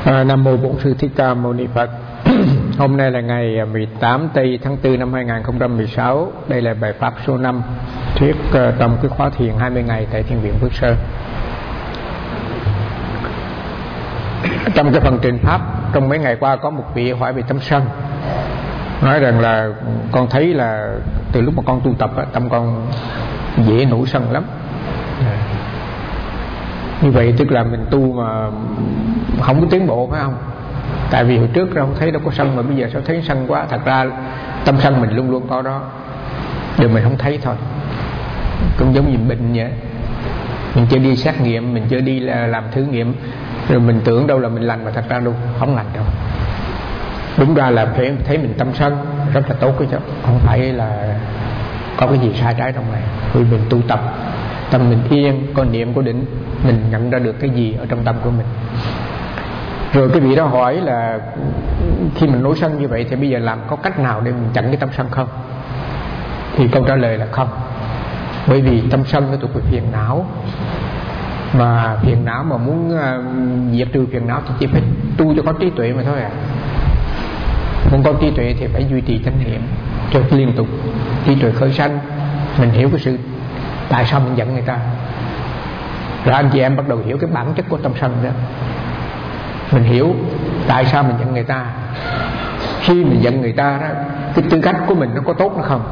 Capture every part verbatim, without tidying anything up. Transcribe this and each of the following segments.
À, Nam mô Bổn Sư Thích Ca Mâu Ni Phật. Hôm nay là ngày mười tám tây tháng tư năm hai nghìn không trăm mười sáu. Đây là bài pháp số năm thuyết uh, trong cái khóa thiền hai mươi ngày tại Thiền viện Phước Sơn. Trong cái phần trình pháp, trong mấy ngày qua có một vị hỏi về tâm sân, nói rằng là con thấy là từ lúc mà con tu tập tâm con dễ nổi sân lắm. Như vậy tức là mình tu mà không có tiến bộ, phải không? Tại vì hồi trước đâu thấy đâu có sân, mà bây giờ sao thấy sân quá. Thật ra tâm sân mình luôn luôn có đó, điều mình không thấy thôi. Cũng giống như bệnh vậy, mình chưa đi xét nghiệm, mình chưa đi làm thử nghiệm, rồi mình tưởng đâu là mình lành, mà thật ra đâu không lành đâu. Đúng ra là phải thấy mình tâm sân rất là tốt, cái chứ không phải là có cái gì sai trái trong này. Vì mình tu tập, tâm mình yên, có niệm, có định, mình nhận ra được cái gì ở trong tâm của mình. Rồi cái vị đó hỏi là khi mình nổi sân như vậy thì bây giờ làm có cách nào để mình chặn cái tâm sân không? Thì câu trả lời là không. Bởi vì tâm sân nó thuộc về phiền não, mà phiền não mà muốn uh, diệt trừ phiền não thì chỉ phải tu cho có trí tuệ mà thôi à. Muốn có trí tuệ thì phải duy trì chánh niệm cho liên tục, trí tuệ khởi sanh. Mình hiểu cái sự tại sao mình giận người ta, rồi anh chị em bắt đầu hiểu cái bản chất của tâm sân đó. Mình hiểu tại sao mình giận người ta. Khi mình giận người ta đó, cái tư cách của mình nó có tốt nó không,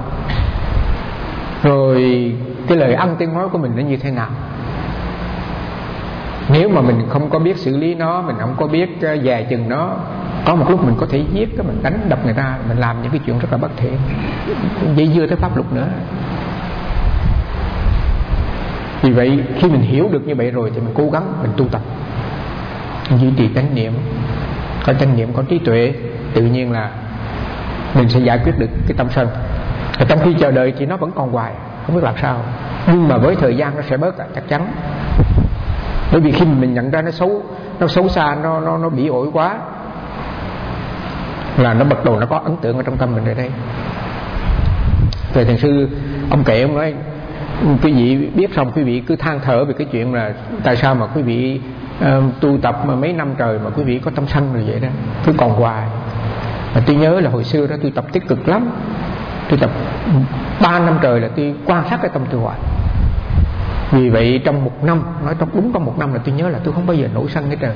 rồi cái lời ăn tiếng nói của mình nó như thế nào. Nếu mà mình không có biết xử lý nó, mình không có biết dè chừng nó, có một lúc mình có thể giết, cái mình đánh đập người ta, mình làm những cái chuyện rất là bất thiện, dây dưa tới pháp luật nữa. Vì vậy khi mình hiểu được như vậy rồi thì mình cố gắng mình tu tập, mình duy trì chánh niệm. Có chánh niệm, có trí tuệ, tự nhiên là mình sẽ giải quyết được cái tâm sân. Ở trong khi chờ đợi thì nó vẫn còn hoài, không biết làm sao, nhưng mà với thời gian nó sẽ bớt chắc chắn. Bởi vì khi mình nhận ra nó xấu, nó xấu xa, nó nó nó bị ổi quá, là nó bắt đầu nó có ấn tượng ở trong tâm mình rồi đây. Rồi thiền sư ông kể, ông nói quý vị biết xong quý vị cứ than thở về cái chuyện là tại sao mà quý vị uh, tu tập mà mấy năm trời mà quý vị có tâm sân rồi vậy đó, cứ còn hoài. Mà tôi nhớ là hồi xưa đó tôi tập tích cực lắm, tôi tập ba năm trời là tôi quan sát cái tâm tôi hoài. Vì vậy trong một năm, nói trong đúng trong một năm là tôi nhớ là tôi không bao giờ nổi sân hết trơn.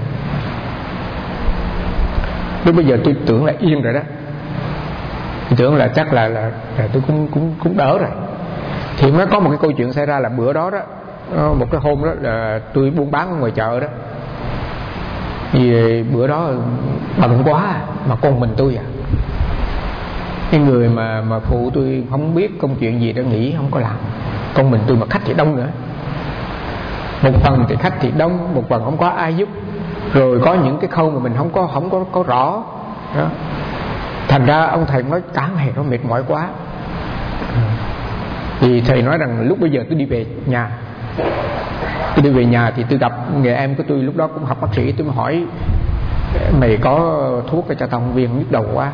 Lúc bây giờ tôi tưởng là yên rồi đó, tôi tưởng là chắc là, là, là tôi cũng, cũng, cũng đỡ rồi. Thì mới có một cái câu chuyện xảy ra là bữa đó đó, một cái hôm đó là tôi buôn bán ở ngoài chợ đó. Vì bữa đó bận quá mà con mình tôi à, cái người mà mà phụ tôi không biết công chuyện gì đó, nghỉ không có làm. Con mình tôi mà khách thì đông nữa, một phần thì khách thì đông, một phần không có ai giúp, rồi có những cái khâu mà mình không có không có có rõ đó. Thành ra ông thầy nói cả ngày nó mệt mỏi quá. Thì thầy nói rằng lúc bây giờ tôi đi về nhà, tôi đi về nhà thì tôi gặp người em của tôi, lúc đó cũng học bác sĩ. Tôi mới hỏi mày có thuốc cho tao một viên, nhức đầu quá.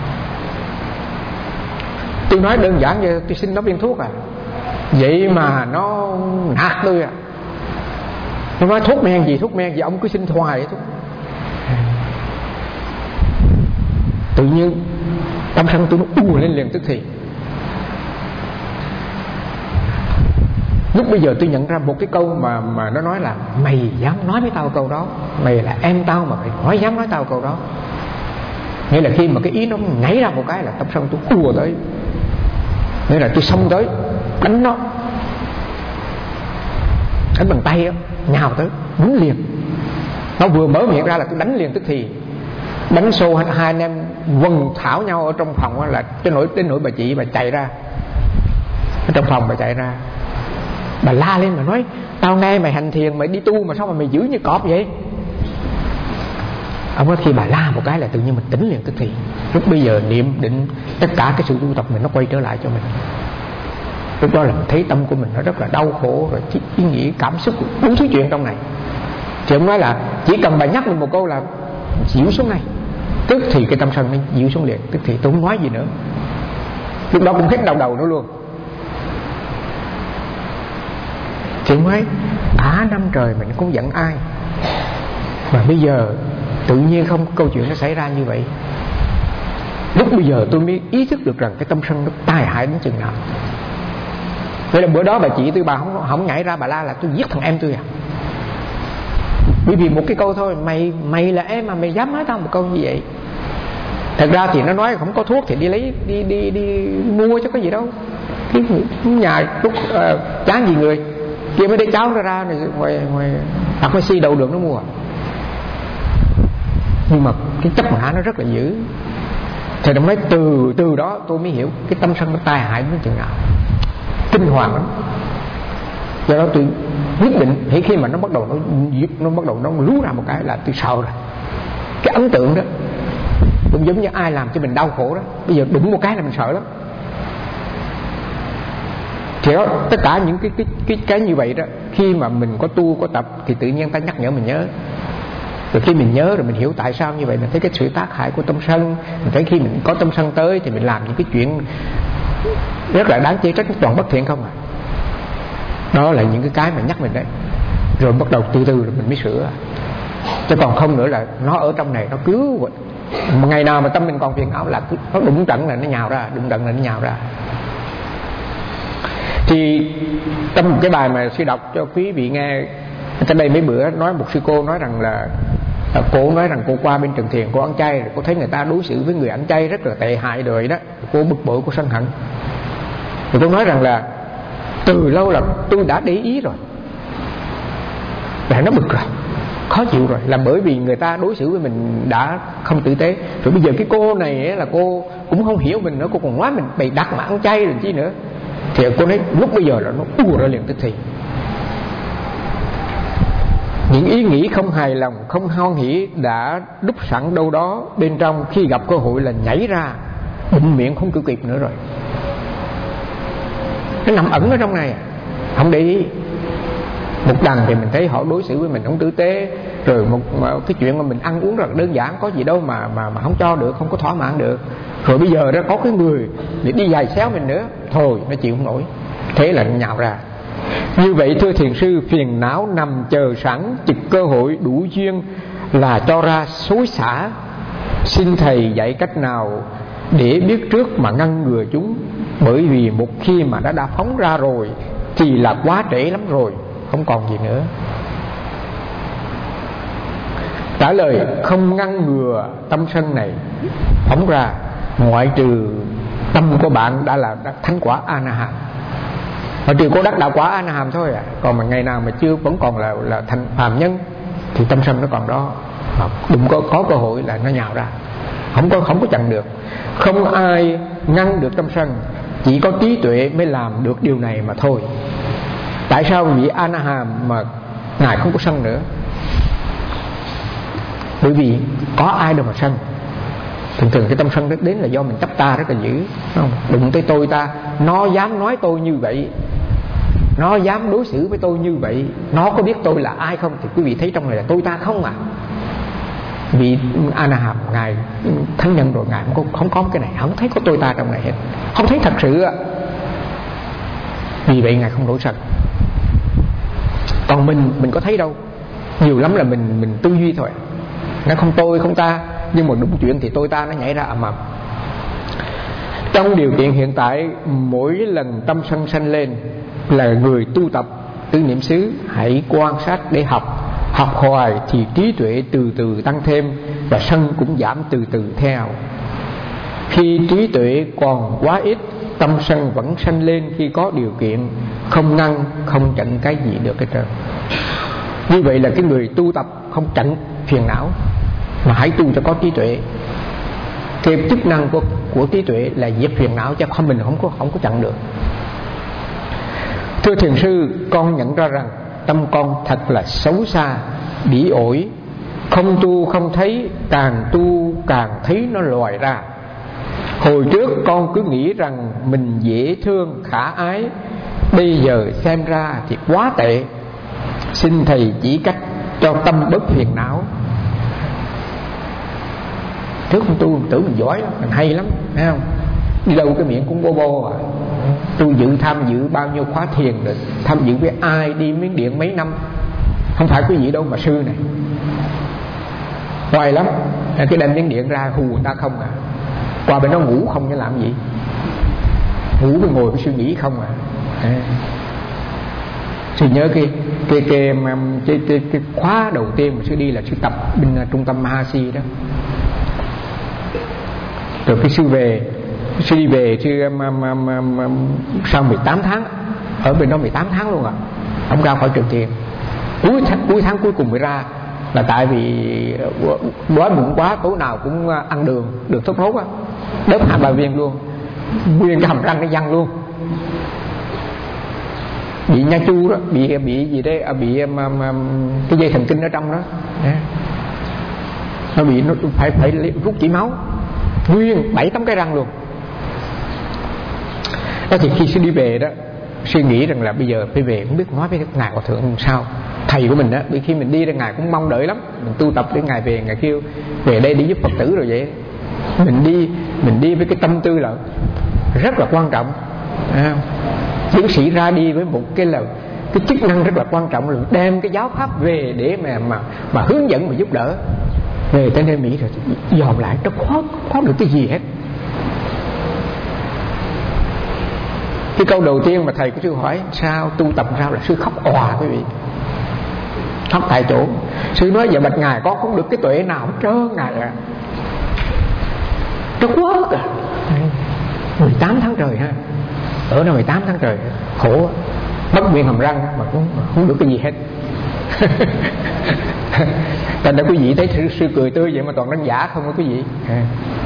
Tôi nói đơn giản vậy, tôi xin nó viên thuốc à, vậy mà nó nạt tôi à. Nó nói thuốc men gì, thuốc men gì, ông cứ xin hoài thuốc. Tự nhiên tâm sân tôi nó ùa lên liền tức thì. Lúc bây giờ tôi nhận ra một cái câu mà mà nó nói là mày dám nói với tao câu đó, mày là em tao mà mày nói dám nói tao câu đó. Nghĩa là khi mà cái ý nó nhảy ra một cái là tâm sân tôi ùa tới, nghĩa là tôi xông tới đánh nó, đánh bằng tay đó, nhào tới đánh liền. Nó vừa mở miệng ra là tôi đánh liền tức thì. Đánh xô hai anh em quần thảo nhau ở trong phòng đó, là cái nỗi đến nỗi bà chị bà chạy ra ở trong phòng, bà chạy ra, bà la lên mà nói tao nghe mày hành thiền, mày đi tu mà sao mà mày giữ như cọp vậy. Ông nói khi bà la một cái là tự nhiên mình tỉnh liền tức thì. Lúc bây giờ niệm định, tất cả cái sự tu tập mình nó quay trở lại cho mình. Lúc đó là mình thấy tâm của mình nó rất là đau khổ, rồi ý nghĩ cảm xúc đủ thứ chuyện trong này. Thì ông nói là chỉ cần bà nhắc mình một câu là dịu xuống này, tức thì cái tâm sân nó dịu xuống liền, tức thì tôi không nói gì nữa. Lúc đó cũng hết đau đầu nữa luôn. Thì ông nói cả năm trời mình cũng giận ai, mà bây giờ Tự nhiên không, câu chuyện nó xảy ra như vậy. Lúc bây giờ tôi mới ý thức được rằng cái tâm sân nó tai hại đến chừng nào. Vậy là bữa đó bà chị tôi bà không, không nhảy ra bà la là tôi giết thằng em tôi à. Bởi vì một cái câu thôi, mày mày là em mà mày dám nói tao một câu như vậy. Thật ra thì nó nói không có thuốc thì đi lấy đi đi đi mua chứ có gì đâu. Cái nhà lúc uh, chán gì người kia mới để cháu nó ra này, ngoài ngoài đặt cái xi đầu đường nó mua. Nhưng mà cái chấp ngã nó rất là dữ. Thì đồng nói từ từ đó tôi mới hiểu cái tâm sân nó tai hại đến chừng nào, kinh hoàng lắm. Do đó tôi quyết định khi khi mà nó bắt đầu nó nó bắt đầu nó lú ra một cái là tôi sợ rồi. Cái ấn tượng đó cũng giống như ai làm cho mình đau khổ đó, bây giờ đụng một cái là mình sợ lắm. Thì đó, tất cả những cái cái cái cái như vậy đó, khi mà mình có tu có tập thì tự nhiên ta nhắc nhở mình nhớ. Rồi khi mình nhớ rồi mình hiểu tại sao như vậy, mình thấy cái sự tác hại của tâm sân, mình thấy khi mình có tâm sân tới thì mình làm những cái chuyện rất là đáng chê trách, toàn bất thiện không à. Đó là những cái cái mà nhắc mình đấy. Rồi bắt đầu từ từ rồi mình mới sửa. Chứ còn không nữa là nó ở trong này nó cứ mà ngày nào mà tâm mình còn phiền não là cứ, nó đụng trận là nó nhào ra, đụng trận là nó nhào ra. Thì trong một cái bài mà sư đọc cho quý vị nghe cái đây mấy bữa, nói một sư cô nói rằng là, là cô nói rằng cô qua bên Trần Thiền cô ăn chay rồi cô thấy người ta đối xử với người ăn chay rất là tệ hại đời đó, cô bực bội, cô sân hận. Rồi cô nói rằng là từ lâu là tôi đã để ý rồi, là nó bực rồi, khó chịu rồi, là bởi vì người ta đối xử với mình đã không tử tế. Rồi bây giờ cái cô này là cô cũng không hiểu mình nữa, cô còn nói mình bày đặt mà ăn chay rồi chi nữa. Thì cô nói lúc bây giờ là nó ùa ra liền tức thì. Những ý nghĩ không hài lòng, không hoan hỉ đã đúc sẵn đâu đó bên trong, khi gặp cơ hội là nhảy ra, bụm miệng không cử kịp nữa rồi. Nó nằm ẩn ở trong này, không để ý. Một đằng thì mình thấy họ đối xử với mình không tử tế, rồi một cái chuyện mà mình ăn uống rất là đơn giản, có gì đâu mà mà mà không cho được, không có thỏa mãn được. Rồi bây giờ đó có cái người để đi giày xéo mình nữa, thôi nó chịu không nổi, thế là nó nhào ra. Như vậy thưa thiền sư, phiền não nằm chờ sẵn, chực cơ hội đủ duyên là cho ra xối xả. Xin thầy dạy cách nào để biết trước mà ngăn ngừa chúng, bởi vì một khi mà đã đã phóng ra rồi thì là quá trễ lắm rồi, không còn gì nữa. Trả lời: không ngăn ngừa tâm sân này phóng ra, ngoại trừ tâm của bạn đã là đã thánh quả A-na-hàm. Ngoại trừ cô đắc đạo quả A-na-hàm thôi à. Còn mà ngày nào mà chưa vẫn còn là là thành phàm nhân thì tâm sân nó còn đó, đừng có có cơ hội là nó nhào ra, không có không có chặn được. Không ai ngăn được tâm sân, chỉ có trí tuệ mới làm được điều này mà thôi. Tại sao vị A-na-hàm mà ngài không có sân nữa? Bởi vì có ai đâu mà sân. Thường thường cái tâm sân đến là do mình chấp ta rất là dữ, không? Đụng tới tôi ta, nó dám nói tôi như vậy, nó dám đối xử với tôi như vậy, nó có biết tôi là ai không? Thì quý vị thấy trong này là tôi ta không à. Vì A-na-hàm ngài thánh nhân rồi, ngài không có, không có cái này, không thấy có tôi ta trong này hết, không thấy thật sự. Vì vậy ngài không nổi sân. Còn mình mình có thấy đâu, nhiều lắm là mình mình tư duy thôi, nó không tôi không ta, nhưng mà đúng chuyện thì tôi ta nó nhảy ra ầm ầm. Trong điều kiện hiện tại, mỗi lần tâm sân sanh lên là người tu tập tứ niệm xứ hãy quan sát để học, học hoài thì trí tuệ từ từ tăng thêm và sân cũng giảm từ từ theo. Khi trí tuệ còn quá ít, tâm sân vẫn sanh lên khi có điều kiện, không ngăn không chặn cái gì được hết trơn. Như vậy là cái người tu tập không chặn phiền não, mà hãy tu cho có trí tuệ. Cái chức năng của, của trí tuệ là diệt phiền não, chứ không mình không có không có chặn được. Thưa thiền sư, con nhận ra rằng tâm con thật là xấu xa, bỉ ổi, không tu không thấy, càng tu càng thấy nó lòi ra. Hồi trước con cứ nghĩ rằng mình dễ thương khả ái, bây giờ xem ra thì quá tệ. Xin thầy chỉ cách cho tâm bớt phiền não. Trước con tu tưởng mình giỏi lắm, mình hay lắm, thấy không? Đi đâu cái miệng cũng bô bô à. Tôi dự tham dự bao nhiêu khóa thiền rồi, tham dự với ai đi Miến Điện mấy năm, không phải quý vị đâu mà sư này. hoài lắm. Cái đem miếng điện ra hù người ta không à, qua bên đó ngủ không chứ làm gì, ngủ với ngồi với suy nghĩ không à. À. Sư nhớ cái cái cái, cái, cái, cái khóa đầu tiên mà sư đi là sư tập bên trung tâm Mahasi đó. Rồi cái sư về, sư đi về sư mà, mà, mà, mà, sau mười tám tháng ở bên đó mười tám tháng luôn à, không ra khỏi trường thiền. Cuối tháng, cuối tháng cuối cùng mới ra, là tại vì đói bụng quá, tối nào cũng ăn đường, đường thốt nốt á, đớp hai ba viên luôn, nguyên cái hàm răng nó văng luôn, bị nha chu đó, bị bị gì đấy, bị mà, mà, cái dây thần kinh ở trong đó, nó bị nó phải phải rút chỉ máu, nguyên bảy tấm cái răng luôn. Đó thì khi sư đi về đó, suy nghĩ rằng là bây giờ phải về, không biết nói với ngài hòa thượng sao. Thầy của mình đó, khi mình đi ra ngài cũng mong đợi lắm, mình tu tập để ngài về, ngài kêu về đây đi giúp Phật tử rồi vậy. Mình đi mình đi với cái tâm tư là rất là quan trọng. À, tiến sĩ ra đi với một cái là cái chức năng rất là quan trọng, là đem cái giáo pháp về để mà mà mà hướng dẫn và giúp đỡ. Về tới nơi Mỹ rồi dòm lại nó khó khó được cái gì hết. Cái câu đầu tiên mà thầy của sư hỏi sao tu tập sao, là sư khóc òa quý vị, khóc tại chỗ. Sư nói giờ bạch ngài có không được cái tuệ nào hết trơn ngài à, nó quá à. mười tám tháng trời ha, ở đó mười tám tháng trời khổ, mất miệng hàm răng mà cũng không được cái gì hết. Thành ra quý vị thấy sư, sư cười tươi vậy mà toàn đánh giả không có quý vị. À.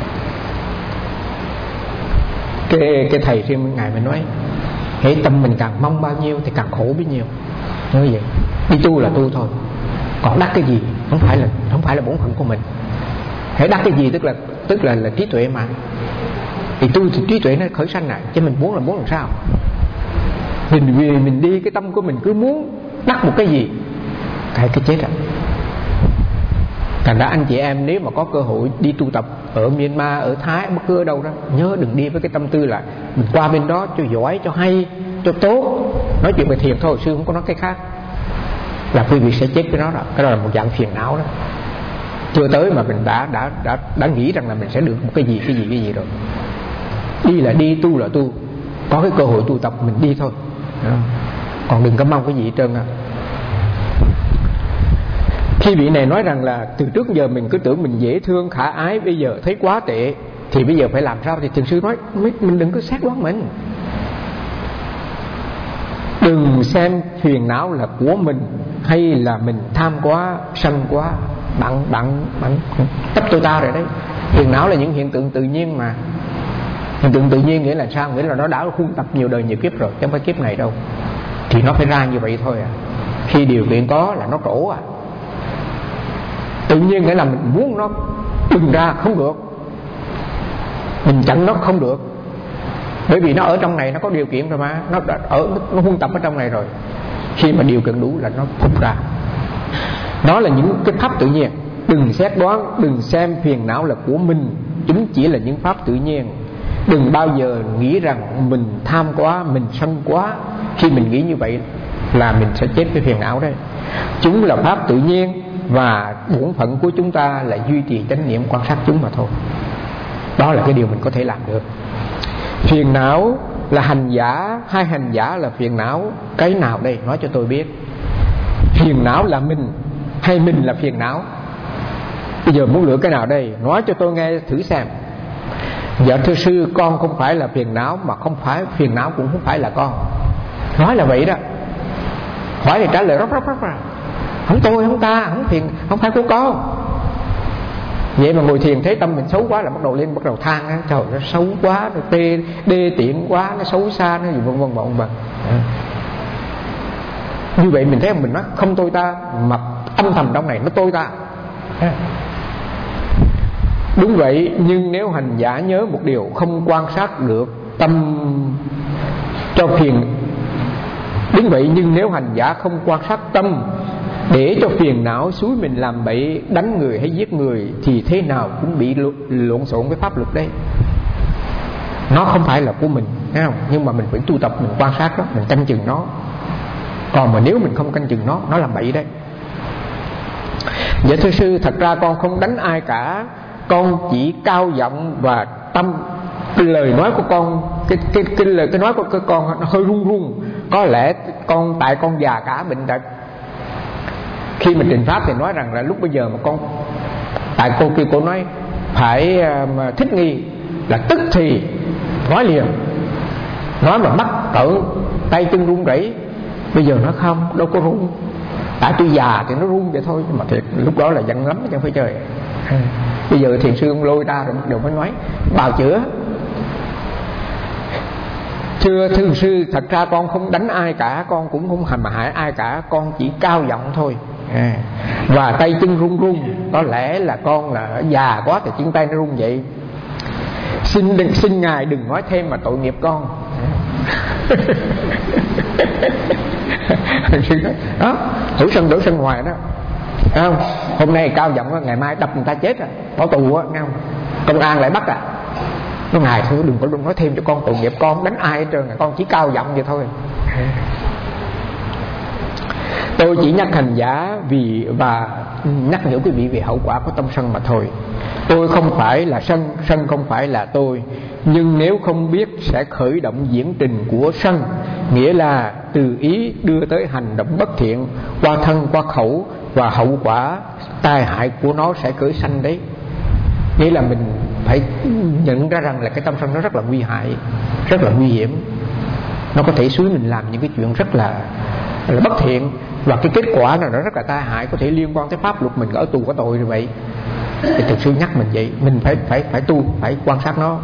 Cái, cái thầy riêng ngài mình nói, hễ tâm mình càng mong bao nhiêu thì càng khổ bấy nhiêu. Nói vậy, đi tu là tu thôi, còn đắc cái gì không phải là không phải là bổn phận của mình. Hễ đắc cái gì tức là tức là là trí tuệ mà. Thì tu thì trí tuệ nó khởi sanh này, chứ mình muốn là muốn làm sao. Mình vì mình đi cái tâm của mình cứ muốn đắc một cái gì, cái cái chết rồi. Thành ra anh chị em nếu mà có cơ hội đi tu tập ở Myanmar, ở Thái, bất cứ ở đâu đó, nhớ đừng đi với cái tâm tư là mình qua bên đó cho giỏi, cho hay, cho tốt. Nói chuyện về thiền thôi, sư không có nói cái khác, là quý vị sẽ chết với nó đó. Cái đó là một dạng phiền não đó. Chưa tới mà mình đã đã đã đã nghĩ rằng là mình sẽ được một cái gì cái gì cái gì rồi. Đi là đi, tu là tu, có cái cơ hội tu tập mình đi thôi, còn đừng có mong cái gì hết trơn à. Khi vị này nói rằng là từ trước giờ mình cứ tưởng mình dễ thương khả ái, bây giờ thấy quá tệ, thì bây giờ phải làm sao? Thì thiền sư nói mình đừng có xét đoán mình, đừng xem phiền não là của mình, hay là mình tham quá, sân quá, bạn bạn bạn chấp tôi ta rồi đấy. Phiền não là những hiện tượng tự nhiên mà. Hiện tượng tự nhiên nghĩa là sao? Nghĩa là nó đã khuôn tập nhiều đời nhiều kiếp rồi, chứ không phải kiếp này đâu. Thì nó phải ra như vậy thôi à. Khi điều kiện có là nó trổ à. Tự nhiên nghĩa là mình muốn nó bừng ra không được, mình chặn nó không được, bởi vì nó ở trong này nó có điều kiện rồi mà, nó đã ở nó huân tập ở trong này rồi. Khi mà điều kiện đủ là nó phụt ra. Đó là những cái pháp tự nhiên. Đừng xét đoán, đừng xem phiền não là của mình, chúng chỉ là những pháp tự nhiên. Đừng bao giờ nghĩ rằng mình tham quá, mình sân quá. Khi mình nghĩ như vậy là mình sẽ chết với phiền não đấy. Chúng là pháp tự nhiên, và bổn phận của chúng ta là duy trì chánh niệm quan sát chúng mà thôi. Đó là cái điều mình có thể làm được. Phiền não là hành giả, hai hành giả là phiền não, cái nào đây? Nói cho tôi biết. Phiền não là mình, hay mình là phiền não? Bây giờ muốn lựa cái nào đây? Nói cho tôi nghe thử xem. Dạ thưa sư, con không phải là phiền não, mà không phải phiền não cũng không phải là con. Nói là vậy đó. Hỏi thì trả lời róc róc róc ra. Không tôi, không ta, không phiền, không phải của con. Vậy mà ngồi thiền thấy tâm mình xấu quá là bắt đầu lên, bắt đầu than á, trời nó xấu quá, nó tê, đê tiện quá, nó xấu xa, nó gì vân vân vân vân. Như vậy mình thấy mình nói không tôi ta, mà âm thầm trong này nó tôi ta. Đúng vậy, nhưng nếu hành giả nhớ một điều, không quan sát được tâm cho phiền. Đúng vậy, nhưng nếu hành giả không quan sát tâm, để cho phiền não xúi mình làm bậy, đánh người hay giết người, thì thế nào cũng bị lộn xộn với pháp luật đấy. Nó không phải là của mình, thấy không? Nhưng mà mình phải tu tập, mình quan sát đó, mình canh chừng nó. Còn mà nếu mình không canh chừng nó, nó làm bậy đấy. Dạ thưa sư, thật ra con không đánh ai cả, con chỉ cao giọng và tâm cái lời nói của con, cái cái cái lời cái nói của cái con nó hơi run run. Có lẽ con tại con già cả bệnh tật. Khi mà trình pháp thì nói rằng là lúc bây giờ mà con, tại cô kia cô nói phải mà thích nghi là tức thì nói liền, nói mà bắt cỡ tay chân run rẩy. Bây giờ nó không, đâu có run, tại tôi già thì nó run vậy thôi, mà thiệt lúc đó là giận lắm chẳng phải chơi. À, bây giờ thiền sư ông lôi ra rồi bắt đầu mới nói bào chữa. Thưa thưa sư, thật ra con không đánh ai cả, con cũng không hàm hại ai cả, con chỉ cao giọng thôi. À, và tay chân run run, có lẽ là con là già quá thì chân tay nó run vậy. Xin đừng, xin ngài đừng nói thêm mà tội nghiệp con. Đó, thử sân đổ sân ngoài đó, thấy không? Hôm nay cao giọng đó, ngày mai đập người ta chết à, bỏ tù á, nghe không? Công an lại bắt à. Nó ngài thôi đừng có đừng nói thêm cho con, tội nghiệp con đánh ai hết trơn, con chỉ cao giọng vậy thôi. Tôi chỉ nhắc hành giả vì và nhắc nhở quý vị về hậu quả của tâm sân mà thôi. Tôi không phải là sân, sân không phải là tôi. Nhưng nếu không biết sẽ khởi động diễn trình của sân, nghĩa là từ ý đưa tới hành động bất thiện, qua thân qua khẩu, và hậu quả tai hại của nó sẽ khởi sanh đấy. Nghĩa là mình phải nhận ra rằng là cái tâm sân nó rất là nguy hại, rất là nguy hiểm. Nó có thể xúi mình làm những cái chuyện rất là, là bất thiện, và cái kết quả là nó rất là tai hại, có thể liên quan tới pháp luật, mình ở tù có tội rồi vậy. Thì thực sự nhắc mình vậy, mình phải phải phải tu, phải quan sát nó.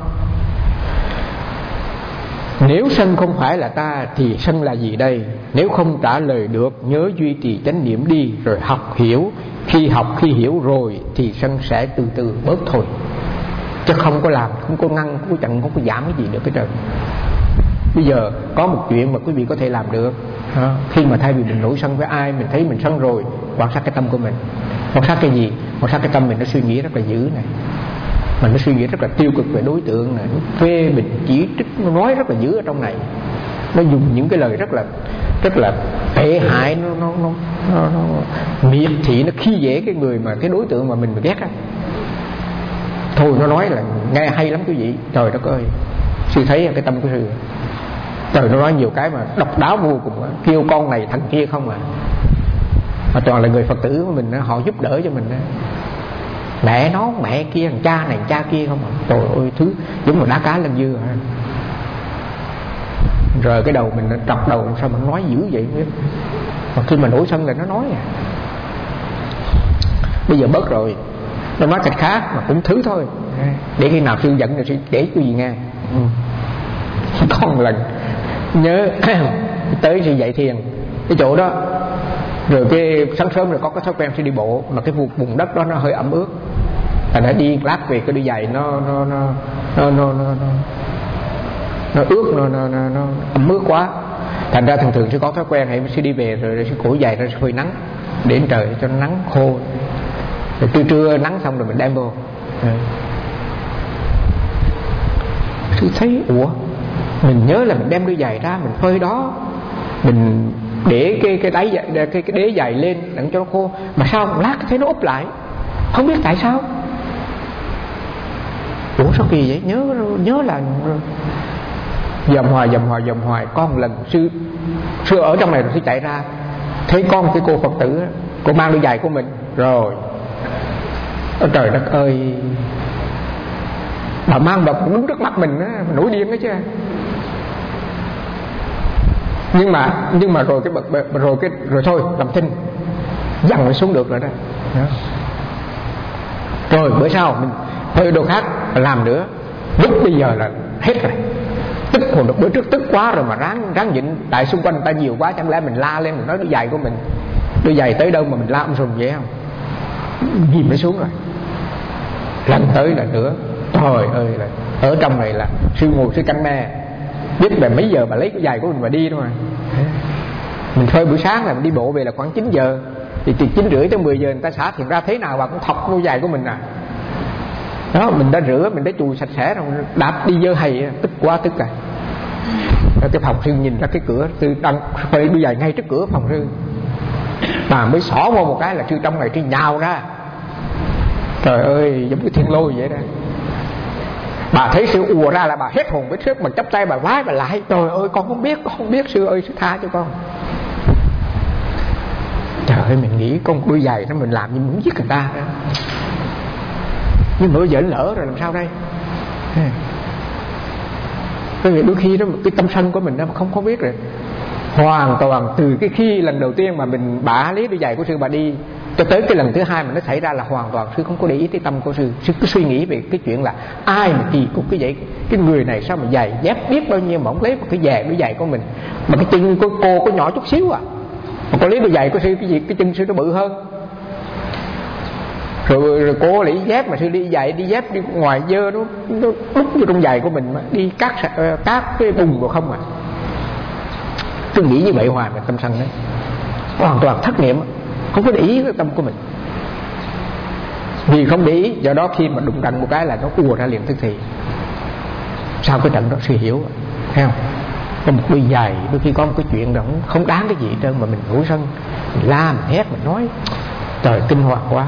Nếu sân không phải là ta thì sân là gì đây? Nếu không trả lời được, nhớ duy trì chánh niệm đi, rồi học hiểu. Khi học khi hiểu rồi thì sân sẽ từ từ bớt thôi, chứ không có làm, không có ngăn, không có chặn, không có giảm cái gì được cái trời. Bây giờ có một chuyện mà quý vị có thể làm được. À, khi mà thay vì mình nổi sân với ai, mình thấy mình sân rồi, quan sát cái tâm của mình. Quan sát cái gì? Quan sát cái tâm mình nó suy nghĩ rất là dữ này, mà nó suy nghĩ rất là tiêu cực về đối tượng này, nó phê bình chỉ trích, nó nói rất là dữ ở trong này. Nó dùng những cái lời rất là rất là tệ hại, nó nó nó nó, nó miệt thị, nó khi dễ cái người mà cái đối tượng mà mình ghét á. Thôi nó nói là nghe hay lắm quý vị. Trời đất ơi, sư thấy cái tâm của sư, trời, nó nói nhiều cái mà độc đáo vô cùng á, kêu con này thằng kia không à, mà toàn là người Phật tử của mình đó, họ giúp đỡ cho mình đó. Mẹ nó mẹ kia, thằng cha này thằng cha kia không à. Trời ơi, thứ giống một đá cá lên dưa à. Rồi cái đầu mình nó trọc đầu, sao mà nó nói dữ vậy chứ? Mà khi mà nổi sân là nó nói à. Bây giờ bớt rồi, nó nói cách khác mà cũng thứ thôi, để khi nào sư giận rồi sư kể cái gì nghe. Ừ. Có một lần nhớ tới sư dạy thiền cái chỗ đó, rồi cái sáng sớm rồi có cái thói quen sư đi bộ, mà cái vùng bùn đất đó nó hơi ẩm ướt, thành ra đi lát về cái đôi giày nó nó nó nó nó nó, nó, nó ướt, nó nó nó, nó ẩm ướt quá, thành ra thường thường sư có thói quen hay sư đi về rồi, rồi sư cởi giày ra sư phơi nắng để trời cho nó nắng khô, rồi trưa trưa nắng xong rồi mình đem vô. Ừ. Sư thấy ủa, mình nhớ là mình đem đôi giày ra mình phơi đó, mình để cái cái đáy cái cái đế giày lên để cho nó khô, mà sao một lát thấy nó úp lại, không biết tại sao. Ủa sao kỳ vậy? Nhớ nhớ là dòm hoài dòm hoài dòm hoài. Có một lần sư sư ở trong này rồi sư chạy ra thấy con cái cô Phật tử, cô mang đôi giày của mình rồi. Ôi trời đất ơi, bà mang vật đứng trước mặt mình á, nổi điên đó chứ. Nhưng mà nhưng mà rồi cái rồi cái rồi thôi làm thinh, dằn nó xuống được rồi đó. đó. Rồi bữa sau mình hơi đồ khác làm nữa, lúc bây giờ là hết rồi. Tức hồi được bữa trước tức quá rồi mà ráng ráng nhịn, tại xung quanh người ta nhiều quá, chẳng lẽ mình la lên mình nói đôi giày của mình, đôi giày tới đâu mà mình la ông sùng vậy không? Ghim nó xuống rồi. Lần tới là nữa, trời ơi là ở trong này là sư ngồi sư canh me, biết là mấy giờ bà lấy cái giày của mình mà đi thôi mà. Mình phơi buổi sáng là mình đi bộ về là khoảng chín giờ, thì từ chín rưỡi tới mười giờ người ta xả thiền ra, thế nào bà cũng thọc đôi giày của mình à. Đó, mình đã rửa, mình đã chùi sạch sẽ rồi, đạp đi dơ hầy, tức quá tức à. Rồi cái phòng sư nhìn ra cái cửa, sư đang phơi đôi giày ngay trước cửa phòng sư. Mà mới xỏ vô một cái là sư trong này sư nhào ra, trời ơi giống cái thiên lôi vậy đó. Bà thấy sư ùa ra là bà hết hồn biết sức, mà chắp tay bà vái bà lại, trời ơi con không biết, con không biết sư ơi sư tha cho con. Trời ơi mình nghĩ con đôi giày đó mình làm như muốn giết người ta đó, nhưng mà bây giờ lỡ rồi làm sao đây. Cái việc đôi khi đó cái tâm sân của mình đó mà không có biết rồi, hoàn toàn từ cái khi lần đầu tiên mà mình bả lấy đôi giày của sư bà đi cho tới cái lần thứ hai mà nó xảy ra là hoàn toàn sư không có để ý tới tâm của sư. Sư cứ suy nghĩ về cái chuyện là ai mà kỳ cục cái vậy, cái người này sao mà giày dép biết bao nhiêu mà ông lấy một cái giày đôi giày của mình, mà cái chân của cô có nhỏ chút xíu à, mà cô lấy đôi giày của sư cái gì cái chân sư nó bự hơn. Rồi, rồi cô lấy dép mà sư đi giày đi dép đi ngoài dơ nó nó đút vô trong giày của mình mà đi cát cát cái bùn rồi không à. Cứ nghĩ như vậy hoài mà tâm sân đấy, hoàn toàn thất niệm, không có để ý cái tâm của mình. Vì không để ý, do đó khi mà đụng trận một cái là nó ùa ra liền tức thì. Sau cái trận đó sư hiểu, thấy không? Có một đôi giày, đôi khi có một cái chuyện đó không đáng cái gì hết trơn mà mình nổi sân, mình la, mình hét, mình nói, trời kinh hoàng quá.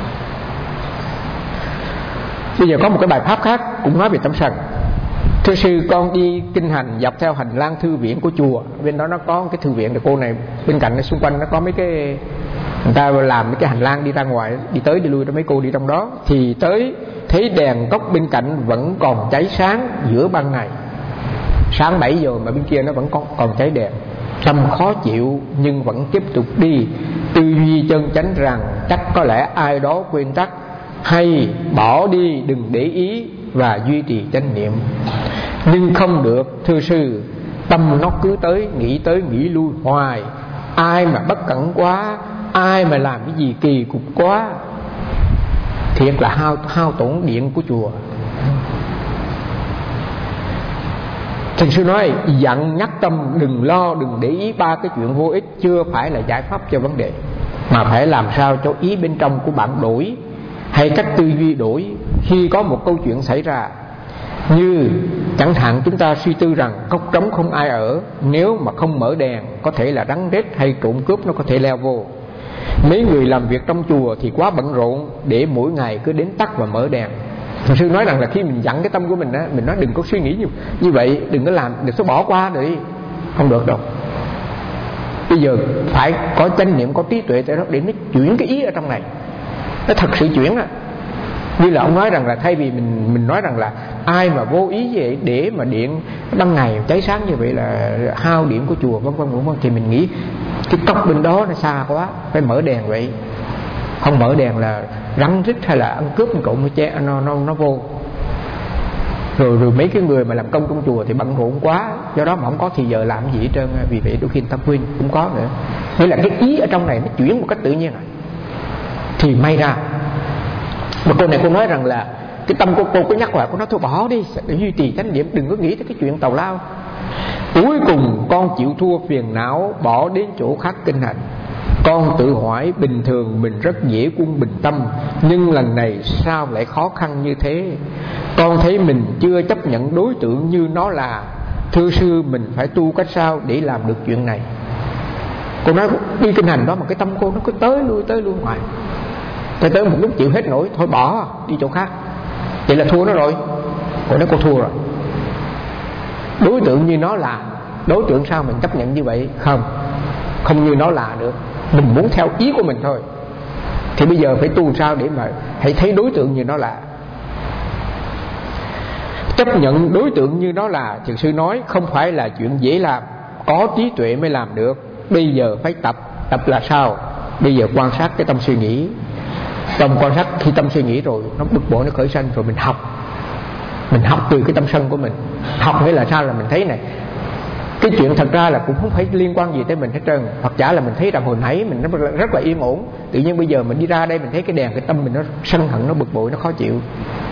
Bây giờ có một cái bài pháp khác cũng nói về tâm sân. Thưa sư, con đi kinh hành dọc theo hành lang thư viện của chùa, bên đó nó có cái thư viện, cô này bên cạnh xung quanh nó có mấy cái, người ta làm mấy cái hành lang đi ra ngoài, đi tới đi lui đó, mấy cô đi trong đó. Thì tới thấy đèn góc bên cạnh vẫn còn cháy sáng giữa ban ngày, sáng bảy giờ mà bên kia nó vẫn còn, còn cháy đèn. Tâm khó chịu nhưng vẫn tiếp tục đi, tư duy chân chánh rằng chắc có lẽ ai đó quên tắt, hay bỏ đi đừng để ý và duy trì chánh niệm. Nhưng không được thưa sư, tâm nó cứ tới nghĩ tới nghĩ lui hoài. Ai mà bất cẩn quá, ai mà làm cái gì kỳ cục quá, thiệt là hao, hao tổn điện của chùa. Thầy sư nói dặn nhắc tâm đừng lo, đừng để ý ba cái chuyện vô ích chưa phải là giải pháp cho vấn đề, mà phải làm sao cho ý bên trong của bạn đổi, hay cách tư duy đổi khi có một câu chuyện xảy ra. Như chẳng hạn chúng ta suy tư rằng cốc trống không ai ở, nếu mà không mở đèn có thể là rắn rết hay trộm cướp nó có thể leo vô. Mấy người làm việc trong chùa thì quá bận rộn để mỗi ngày cứ đến tắt và mở đèn. Thầy sư nói rằng là khi mình dặn cái tâm của mình á, mình nói đừng có suy nghĩ như, như vậy, đừng có làm, đừng có bỏ qua đi, không được đâu. Bây giờ phải có chánh niệm, có trí tuệ để nó chuyển cái ý ở trong này, nó thật sự chuyển á. Như là ông nói rằng là thay vì mình mình nói rằng là ai mà vô ý vậy để mà điện ban ngày cháy sáng như vậy là hao điện của chùa vân vân vân vân, thì mình nghĩ cái cốc bên đó nó xa quá, phải mở đèn vậy. Không mở đèn là rắn rít hay là ăn cướp một cậu nó che nó nó nó vô. Rồi rồi mấy cái người mà làm công trong chùa thì bận rộn quá, do đó mà không có thì giờ làm gì hết trơn, vì vậy đôi khi người ta quên cũng có nữa. Nghĩa là cái ý ở trong này nó chuyển một cách tự nhiên rồi thì may ra. Mà cô này cô nói rằng là cái tâm của cô có nhắc lại, cô nói thôi bỏ đi để duy trì chánh niệm, đừng có nghĩ tới cái chuyện tào lao. Cuối cùng con chịu thua phiền não, bỏ đến chỗ khác kinh hành. Con tự hỏi bình thường mình rất dễ quân bình tâm, nhưng lần này sao lại khó khăn như thế? Con thấy mình chưa chấp nhận đối tượng như nó là. Thưa sư, mình phải tu cách sao để làm được chuyện này? Cô nói đi kinh hành đó mà cái tâm cô nó cứ tới lui tới lui ngoài, tới tới một lúc chịu hết nổi, thôi bỏ đi chỗ khác. Vậy là thua nó rồi. Cô nói cô thua rồi. Đối tượng như nó là, đối tượng sao mình chấp nhận như vậy? Không, không như nó là được. Mình muốn theo ý của mình thôi. Thì bây giờ phải tu sao để mà hãy thấy đối tượng như nó là. Chấp nhận đối tượng như nó là, thiền sư nói không phải là chuyện dễ làm, có trí tuệ mới làm được. Bây giờ phải tập. Tập là sao? Bây giờ quan sát cái tâm suy nghĩ. Trong quan sát khi tâm suy nghĩ rồi nó bực bội, nó khởi sân, rồi mình học. Mình học từ cái tâm sân của mình. Học nghĩa là sao? Là mình thấy này, cái chuyện thật ra là cũng không phải liên quan gì tới mình hết trơn. Hoặc giả là mình thấy rằng hồi nãy mình nó rất là yên ổn, tự nhiên bây giờ mình đi ra đây mình thấy cái đèn, cái tâm mình nó sân hận, nó bực bội, nó khó chịu.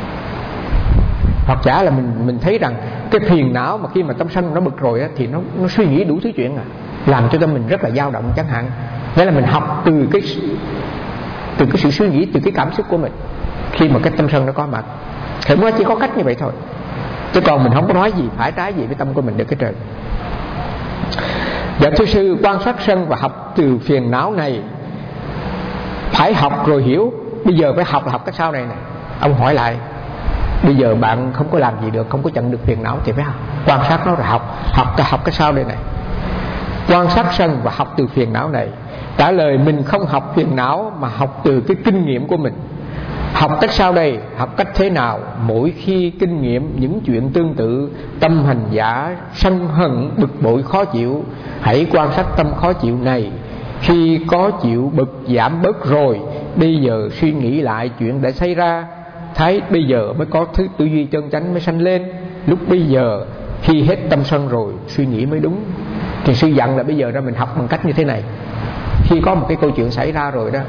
Hoặc giả là mình mình thấy rằng cái phiền não mà khi mà tâm sân nó bực rồi á, thì nó nó suy nghĩ đủ thứ chuyện à, làm cho tâm mình rất là dao động chẳng hạn. Thế là mình học từ cái từ cái sự suy nghĩ, từ cái cảm xúc của mình khi mà cái tâm sân nó có mặt. Thì mới chỉ có cách như vậy thôi, chứ còn mình không có nói gì phải trái gì với tâm của mình được cái trời. Dạ thưa sư, quan sát sân và học từ phiền não này phải học rồi hiểu. Bây giờ phải học là học cái sau này này. Ông hỏi lại, bây giờ bạn không có làm gì được, không có chặn được phiền não thì phải học, quan sát nó rồi học. Học cái học cái sau đây này. Quan sát sân và học từ phiền não này. Trả lời, mình không học phiền não mà học từ cái kinh nghiệm của mình. Học cách sau đây, học cách thế nào? Mỗi khi kinh nghiệm những chuyện tương tự, tâm hành giả sân hận bực bội khó chịu, hãy quan sát tâm khó chịu này. Khi có chịu bực giảm bớt rồi, bây giờ suy nghĩ lại chuyện đã xảy ra, thấy bây giờ mới có thứ tư duy chân chánh mới sanh lên. Lúc bây giờ khi hết tâm sân rồi, suy nghĩ mới đúng. Thì sư dặn là bây giờ ra mình học bằng cách như thế này. Khi có một cái câu chuyện xảy ra rồi đó,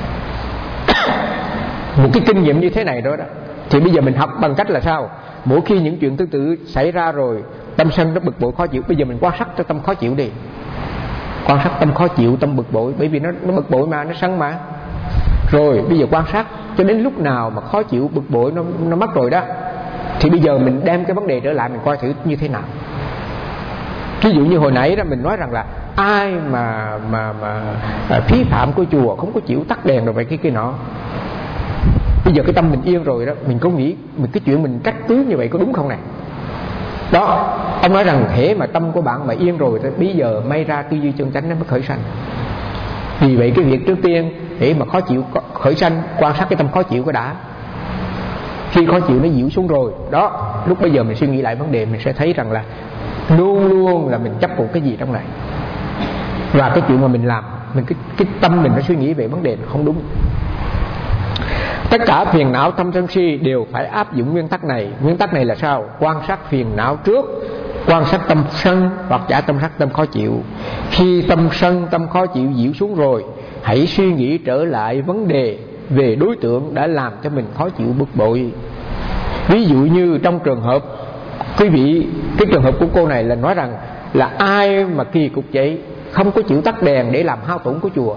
một cái kinh nghiệm như thế này đó, đó thì bây giờ mình học bằng cách là sao? Mỗi khi những chuyện tương tự xảy ra rồi, tâm sân nó bực bội khó chịu, bây giờ mình quan sát cho tâm khó chịu đi. Quan sát tâm khó chịu, tâm bực bội, bởi vì nó, nó bực bội mà, nó sân mà. Rồi bây giờ quan sát cho đến lúc nào mà khó chịu bực bội nó, nó mất rồi đó, thì bây giờ mình đem cái vấn đề trở lại, mình coi thử như thế nào. Ví dụ như hồi nãy đó mình nói rằng là ai mà mà mà à, phí phạm của chùa không có chịu tắt đèn rồi vậy cái kia nọ. Bây giờ cái tâm mình yên rồi đó, mình có nghĩ mình cái chuyện mình trách cứ như vậy có đúng không này? Đó, ông nói rằng hễ mà tâm của bạn mà yên rồi thì bây giờ may ra tư duy chân chánh nó mới khởi sanh. Vì vậy cái việc trước tiên để mà khó chịu khởi sanh, quan sát cái tâm khó chịu cái đã. Khi khó chịu nó dịu xuống rồi đó, lúc bây giờ mình suy nghĩ lại vấn đề, mình sẽ thấy rằng là luôn luôn là mình chấp một cái gì trong này. Và cái chuyện mà mình làm, mình cái, cái tâm mình nó suy nghĩ về vấn đề không đúng. Tất cả phiền não tâm sân si đều phải áp dụng nguyên tắc này. Nguyên tắc này là sao? Quan sát phiền não trước, quan sát tâm sân hoặc giả tâm sát tâm khó chịu. Khi tâm sân tâm khó chịu dịu xuống rồi, hãy suy nghĩ trở lại vấn đề về đối tượng đã làm cho mình khó chịu bực bội. Ví dụ như trong trường hợp quý vị, cái trường hợp của cô này là nói rằng là ai mà kỳ cục vậy, không có chịu tắt đèn để làm hao tổn của chùa.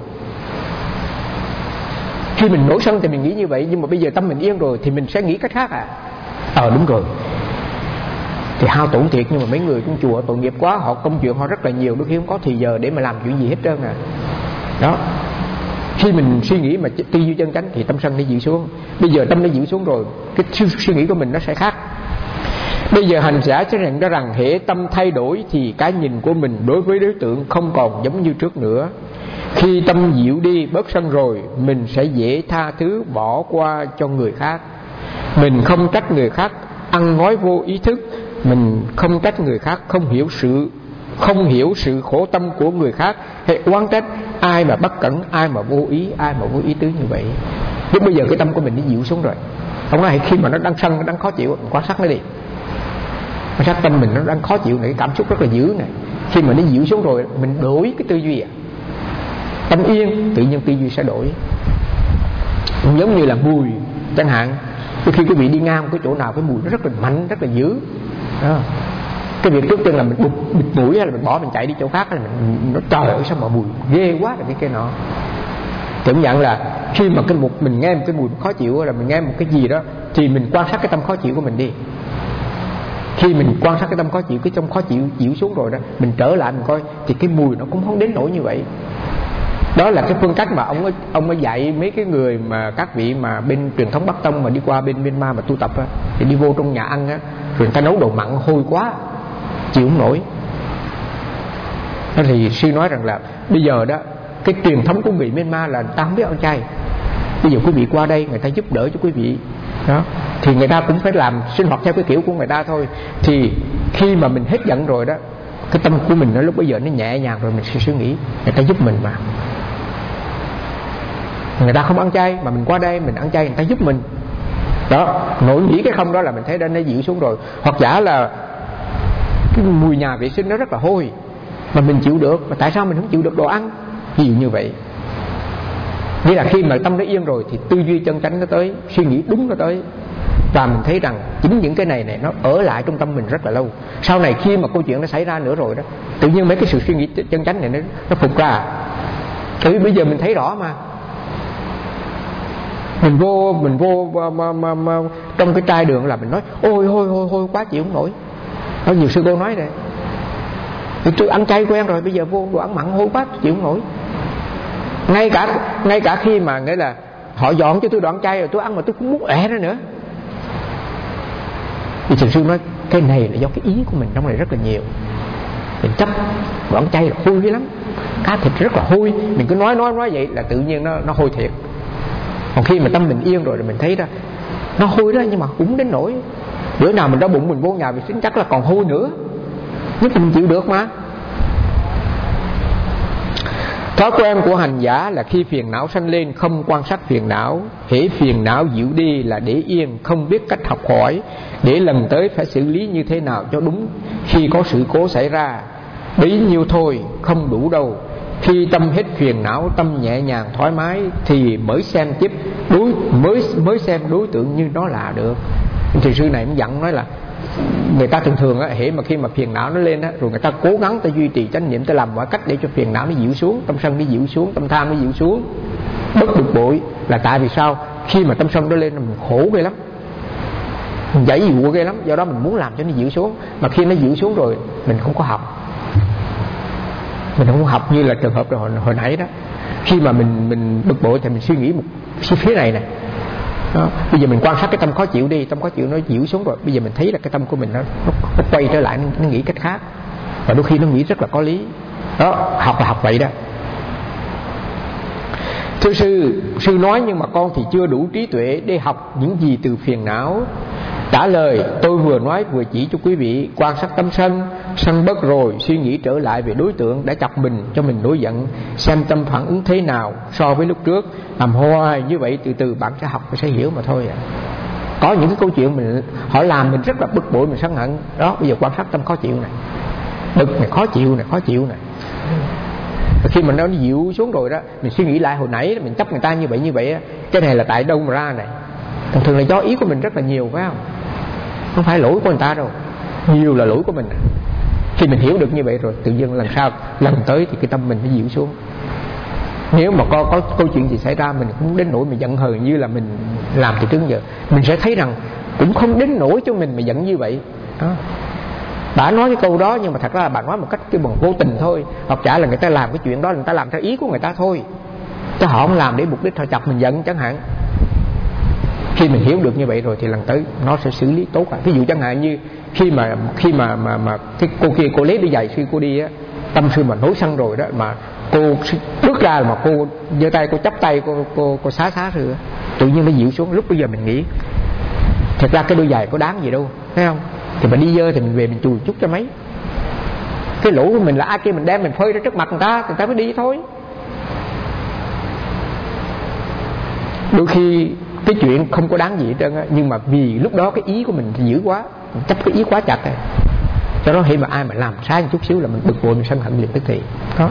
Khi mình nổi sân thì mình nghĩ như vậy, nhưng mà bây giờ tâm mình yên rồi thì mình sẽ nghĩ cách khác à. Ờ đúng rồi, thì hao tổn thiệt, nhưng mà mấy người trong chùa tội nghiệp quá, họ công chuyện họ rất là nhiều, đôi khi không có thì giờ để mà làm chuyện gì hết trơn à. Đó, khi mình suy nghĩ mà tư duy chân chánh thì tâm sân nó dịu xuống. Bây giờ tâm nó dịu xuống rồi, cái suy nghĩ của mình nó sẽ khác. Bây giờ hành giả sẽ nhận ra rằng hễ tâm thay đổi thì cái nhìn của mình đối với đối tượng không còn giống như trước nữa. Khi tâm dịu đi bớt sân rồi, mình sẽ dễ tha thứ bỏ qua cho người khác. Mình không trách người khác ăn nói vô ý thức, mình không trách người khác không hiểu sự không hiểu sự khổ tâm của người khác, hay oán trách ai mà bất cẩn, ai mà vô ý, ai mà vô ý tứ như vậy. Lúc bây giờ cái tâm của mình nó dịu xuống rồi. Không nói khi mà nó đang sân, nó đang khó chịu, quan sát nó đi. Quan sát tâm mình nó đang khó chịu này, cảm xúc rất là dữ này. Khi mà nó dịu xuống rồi, mình đổi cái tư duy à. Tâm yên, tự nhiên tư duy sẽ đổi. Giống như là mùi chẳng hạn, khi quý vị đi ngang cái chỗ nào cái mùi nó rất là mạnh, rất là dữ đó. Cái việc trước tiên là mình bụt, bịt mũi hay là mình bỏ mình chạy đi chỗ khác, hay là mình nó trời ơi sao mà mùi ghê quá rồi cái kia nọ. Tưởng nhận là khi mà cái một mình nghe một cái mùi khó chịu, là mình nghe một cái gì đó, thì mình quan sát cái tâm khó chịu của mình đi. Khi mình quan sát cái tâm khó chịu, cái tâm khó chịu dịu xuống rồi đó, mình trở lại mình coi thì cái mùi nó cũng không đến nỗi như vậy. Đó là cái phương cách mà ông ấy, ông ấy dạy mấy cái người mà các vị mà bên truyền thống Bắc Tông mà đi qua bên Myanmar mà tu tập á, thì đi vô trong nhà ăn á, rồi người ta nấu đồ mặn hôi quá chịu không nổi. Đó thì sư nói rằng là bây giờ đó, cái truyền thống của người Myanmar là người ta không biết ăn chay. Bây giờ quý vị qua đây người ta giúp đỡ cho quý vị đó, thì người ta cũng phải làm sinh hoạt theo cái kiểu của người ta thôi. Thì khi mà mình hết giận rồi đó, cái tâm của mình nó lúc bây giờ nó nhẹ nhàng rồi, mình sẽ suy nghĩ người ta giúp mình mà. Người ta không ăn chay mà mình qua đây mình ăn chay, người ta giúp mình đó. Nổi nghĩ cái không đó là mình thấy đó nó dịu xuống rồi. Hoặc giả là cái mùi nhà vệ sinh nó rất là hôi mà mình chịu được, mà tại sao mình không chịu được đồ ăn, ví dụ như vậy. Nghĩa là khi mà tâm nó yên rồi thì tư duy chân chánh nó tới, suy nghĩ đúng nó tới. Và mình thấy rằng chính những cái này này nó ở lại trong tâm mình rất là lâu. Sau này khi mà câu chuyện nó xảy ra nữa rồi đó, tự nhiên mấy cái sự suy nghĩ chân chánh này nó, nó phục ra. Bởi vì bây giờ mình thấy rõ mà. Mình vô mình vô mà, mà, mà, mà, trong cái chai đường là mình nói ôi ôi ôi ôi quá chịu không nổi. Đó, nhiều sư cô nói đây. Thì tôi ăn chay quen rồi, bây giờ vô đồ ăn mặn hôi quá tôi chịu không nổi. Ngay cả ngay cả khi mà nghĩa là họ dọn cho tôi đồ ăn chay rồi tôi ăn mà tôi cũng muốn ẻ ra nữa. Thì Thiền sư nói cái này là do cái ý của mình trong này rất là nhiều. Mình chấp đồ ăn chay là hôi lắm, cá thịt rất là hôi, mình cứ nói nói nói vậy là tự nhiên nó nó hôi thiệt. Còn khi mà tâm mình yên rồi thì mình thấy ra nó hôi đó, nhưng mà cũng đến nỗi bữa nào mình đau bụng mình vô nhà vệ sinh chắc là còn hôi nữa, nhưng mà mình chịu được mà. Thói quen của hành giả là khi phiền não sanh lên không quan sát phiền não, hễ phiền não dịu đi là để yên, không biết cách học hỏi để lần tới phải xử lý như thế nào cho đúng. Khi có sự cố xảy ra bấy nhiêu thôi, không đủ đâu. Khi tâm hết phiền não, tâm nhẹ nhàng thoải mái thì mới xem tiếp đối mới mới xem đối tượng như nó là được. Thiền sư này cũng dặn nói là người ta thường thường á, hễ mà khi mà phiền não nó lên á, rồi người ta cố gắng ta duy trì chánh niệm, ta làm mọi cách để cho phiền não nó dịu xuống, tâm sân nó dịu xuống, tâm tham nó dịu xuống, bất bực bội. Là tại vì sao? Khi mà tâm sân nó lên mình khổ ghê lắm, mình dãy dụa ghê lắm, do đó mình muốn làm cho nó dịu xuống. Mà khi nó dịu xuống rồi mình không có học, mình không có học như là trường hợp hồi, hồi nãy đó. Khi mà mình mình bực bội thì mình suy nghĩ một phía này nè. Đó. Bây giờ mình quan sát cái tâm khó chịu đi, tâm khó chịu nó dịu xuống rồi, bây giờ mình thấy là cái tâm của mình nó, nó, nó quay trở lại, nó, nó nghĩ cách khác, và đôi khi nó nghĩ rất là có lý. Đó, học là học vậy đó. Thưa sư, sư nói nhưng mà con thì chưa đủ trí tuệ để học những gì từ phiền não. Trả lời, tôi vừa nói vừa chỉ cho quý vị quan sát tâm sân, sân bất rồi suy nghĩ trở lại về đối tượng đã chọc mình cho mình nổi giận, xem tâm phản ứng thế nào so với lúc trước. Làm hoài như vậy từ từ bạn sẽ học và sẽ hiểu mà thôi à. Có những cái câu chuyện mình họ làm mình rất là bực bội, mình sân hận. Đó, bây giờ quan sát tâm khó chịu này, bực này, khó chịu này, khó chịu này. Và khi mình nó dịu xuống rồi đó, mình suy nghĩ lại hồi nãy mình chấp người ta như vậy như vậy, cái này là tại đâu mà ra này? Thường thường là do ý của mình rất là nhiều, phải không? Không phải lỗi của người ta đâu, nhiều là lỗi của mình. Khi mình hiểu được như vậy rồi, tự nhiên lần sau lần tới thì cái tâm mình nó dịu xuống. Nếu mà có, có câu chuyện gì xảy ra mình cũng đến nỗi mình giận hờn như là mình làm từ trước giờ, mình sẽ thấy rằng cũng không đến nỗi cho mình mà giận như vậy đó. Bà nói cái câu đó nhưng mà thật ra là bà nói một cách cái bằng vô tình thôi, hoặc chả là người ta làm cái chuyện đó, người ta làm theo ý của người ta thôi, chứ họ không làm để mục đích họ chọc mình giận chẳng hạn. Khi mình hiểu được như vậy rồi thì lần tới nó sẽ xử lý tốt. Ví dụ chẳng hạn như khi mà khi mà mà mà cái cô kia cô lấy đôi giày sư cô đi á, tâm sư mà nổi sân rồi đó, mà cô bước ra mà cô giơ tay cô chắp tay cô cô cô xá xá sư, tự nhiên nó dịu xuống. Lúc bây giờ mình nghĩ thật ra cái đôi giày có đáng gì đâu, thấy không? Thì mình đi dơ thì mình về mình chùi chút cho mấy. Cái lỗi của mình là ai kia mình đem mình phơi ra trước mặt người ta, người ta mới đi thôi. Đôi khi cái chuyện không có đáng gì hết trơn á, nhưng mà vì lúc đó cái ý của mình thì dữ quá, mình chấp cái ý quá chặt rồi, cho đó khi mà ai mà làm sai một chút xíu là mình bực bội, mình sân hận liền tức thì đó.